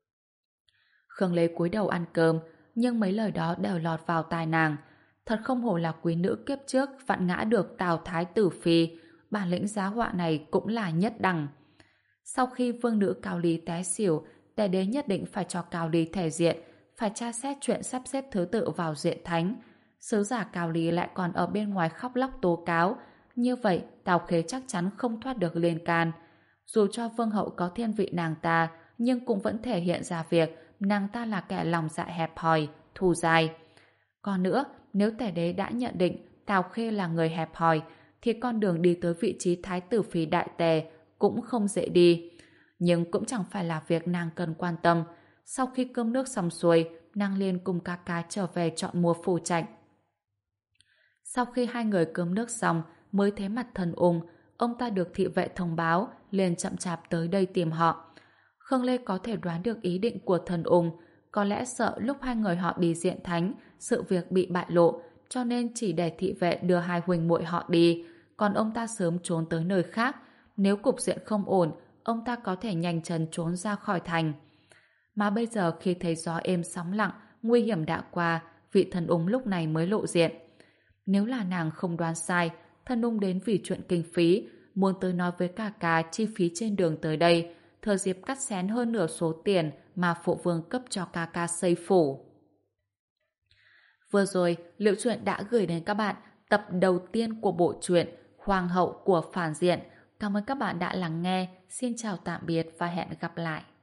Khương Lê cúi đầu ăn cơm, nhưng mấy lời đó đều lọt vào tai nàng. Thật không hổ là quý nữ kiếp trước vặn ngã được Tào Thái Tử Phi, bản lĩnh giá họa này cũng là nhất đẳng. Sau khi vương nữ Cao Ly té xỉu, tề đế nhất định phải cho Cao Ly thể diện, phải tra xét chuyện sắp xếp thứ tự vào diện thánh. Sứ giả Cao Ly lại còn ở bên ngoài khóc lóc tố cáo, như vậy Tào Khế chắc chắn không thoát được liên can. Dù cho vương hậu có thiên vị nàng ta, nhưng cũng vẫn thể hiện ra việc nàng ta là kẻ lòng dạ hẹp hòi, thù dai. Còn nữa, nếu tể đế đã nhận định Tào Khê là người hẹp hòi, thì con đường đi tới vị trí Thái Tử Phi Đại Tề cũng không dễ đi. Nhưng cũng chẳng phải là việc nàng cần quan tâm. Sau khi cơm nước xong xuôi, nàng liền cùng ca ca trở về chọn mua phủ trạch. Sau khi hai người cơm nước xong, mới thấy mặt Thần Ung, ông ta được thị vệ thông báo, liền chậm chạp tới đây tìm họ. Khương Lê có thể đoán được ý định của Thần Ung, có lẽ sợ lúc hai người họ đi diện thánh, sự việc bị bại lộ, cho nên chỉ để thị vệ đưa hai huynh muội họ đi, còn ông ta sớm trốn tới nơi khác. Nếu cục diện không ổn, ông ta có thể nhanh chân trốn ra khỏi thành. Mà bây giờ khi thấy gió êm sóng lặng, nguy hiểm đã qua, vị Thần Ung lúc này mới lộ diện. Nếu là nàng không đoán sai, Thần Ung đến vì chuyện kinh phí, muốn tới nói với ca ca chi phí trên đường tới đây, thừa dịp cắt xén hơn nửa số tiền mà phụ vương cấp cho ca ca xây phủ. Vừa rồi, Liệu Truyện đã gửi đến các bạn tập đầu tiên của bộ truyện Hoàng hậu của phản diện. Cảm ơn các bạn đã lắng nghe. Xin chào tạm biệt và hẹn gặp lại.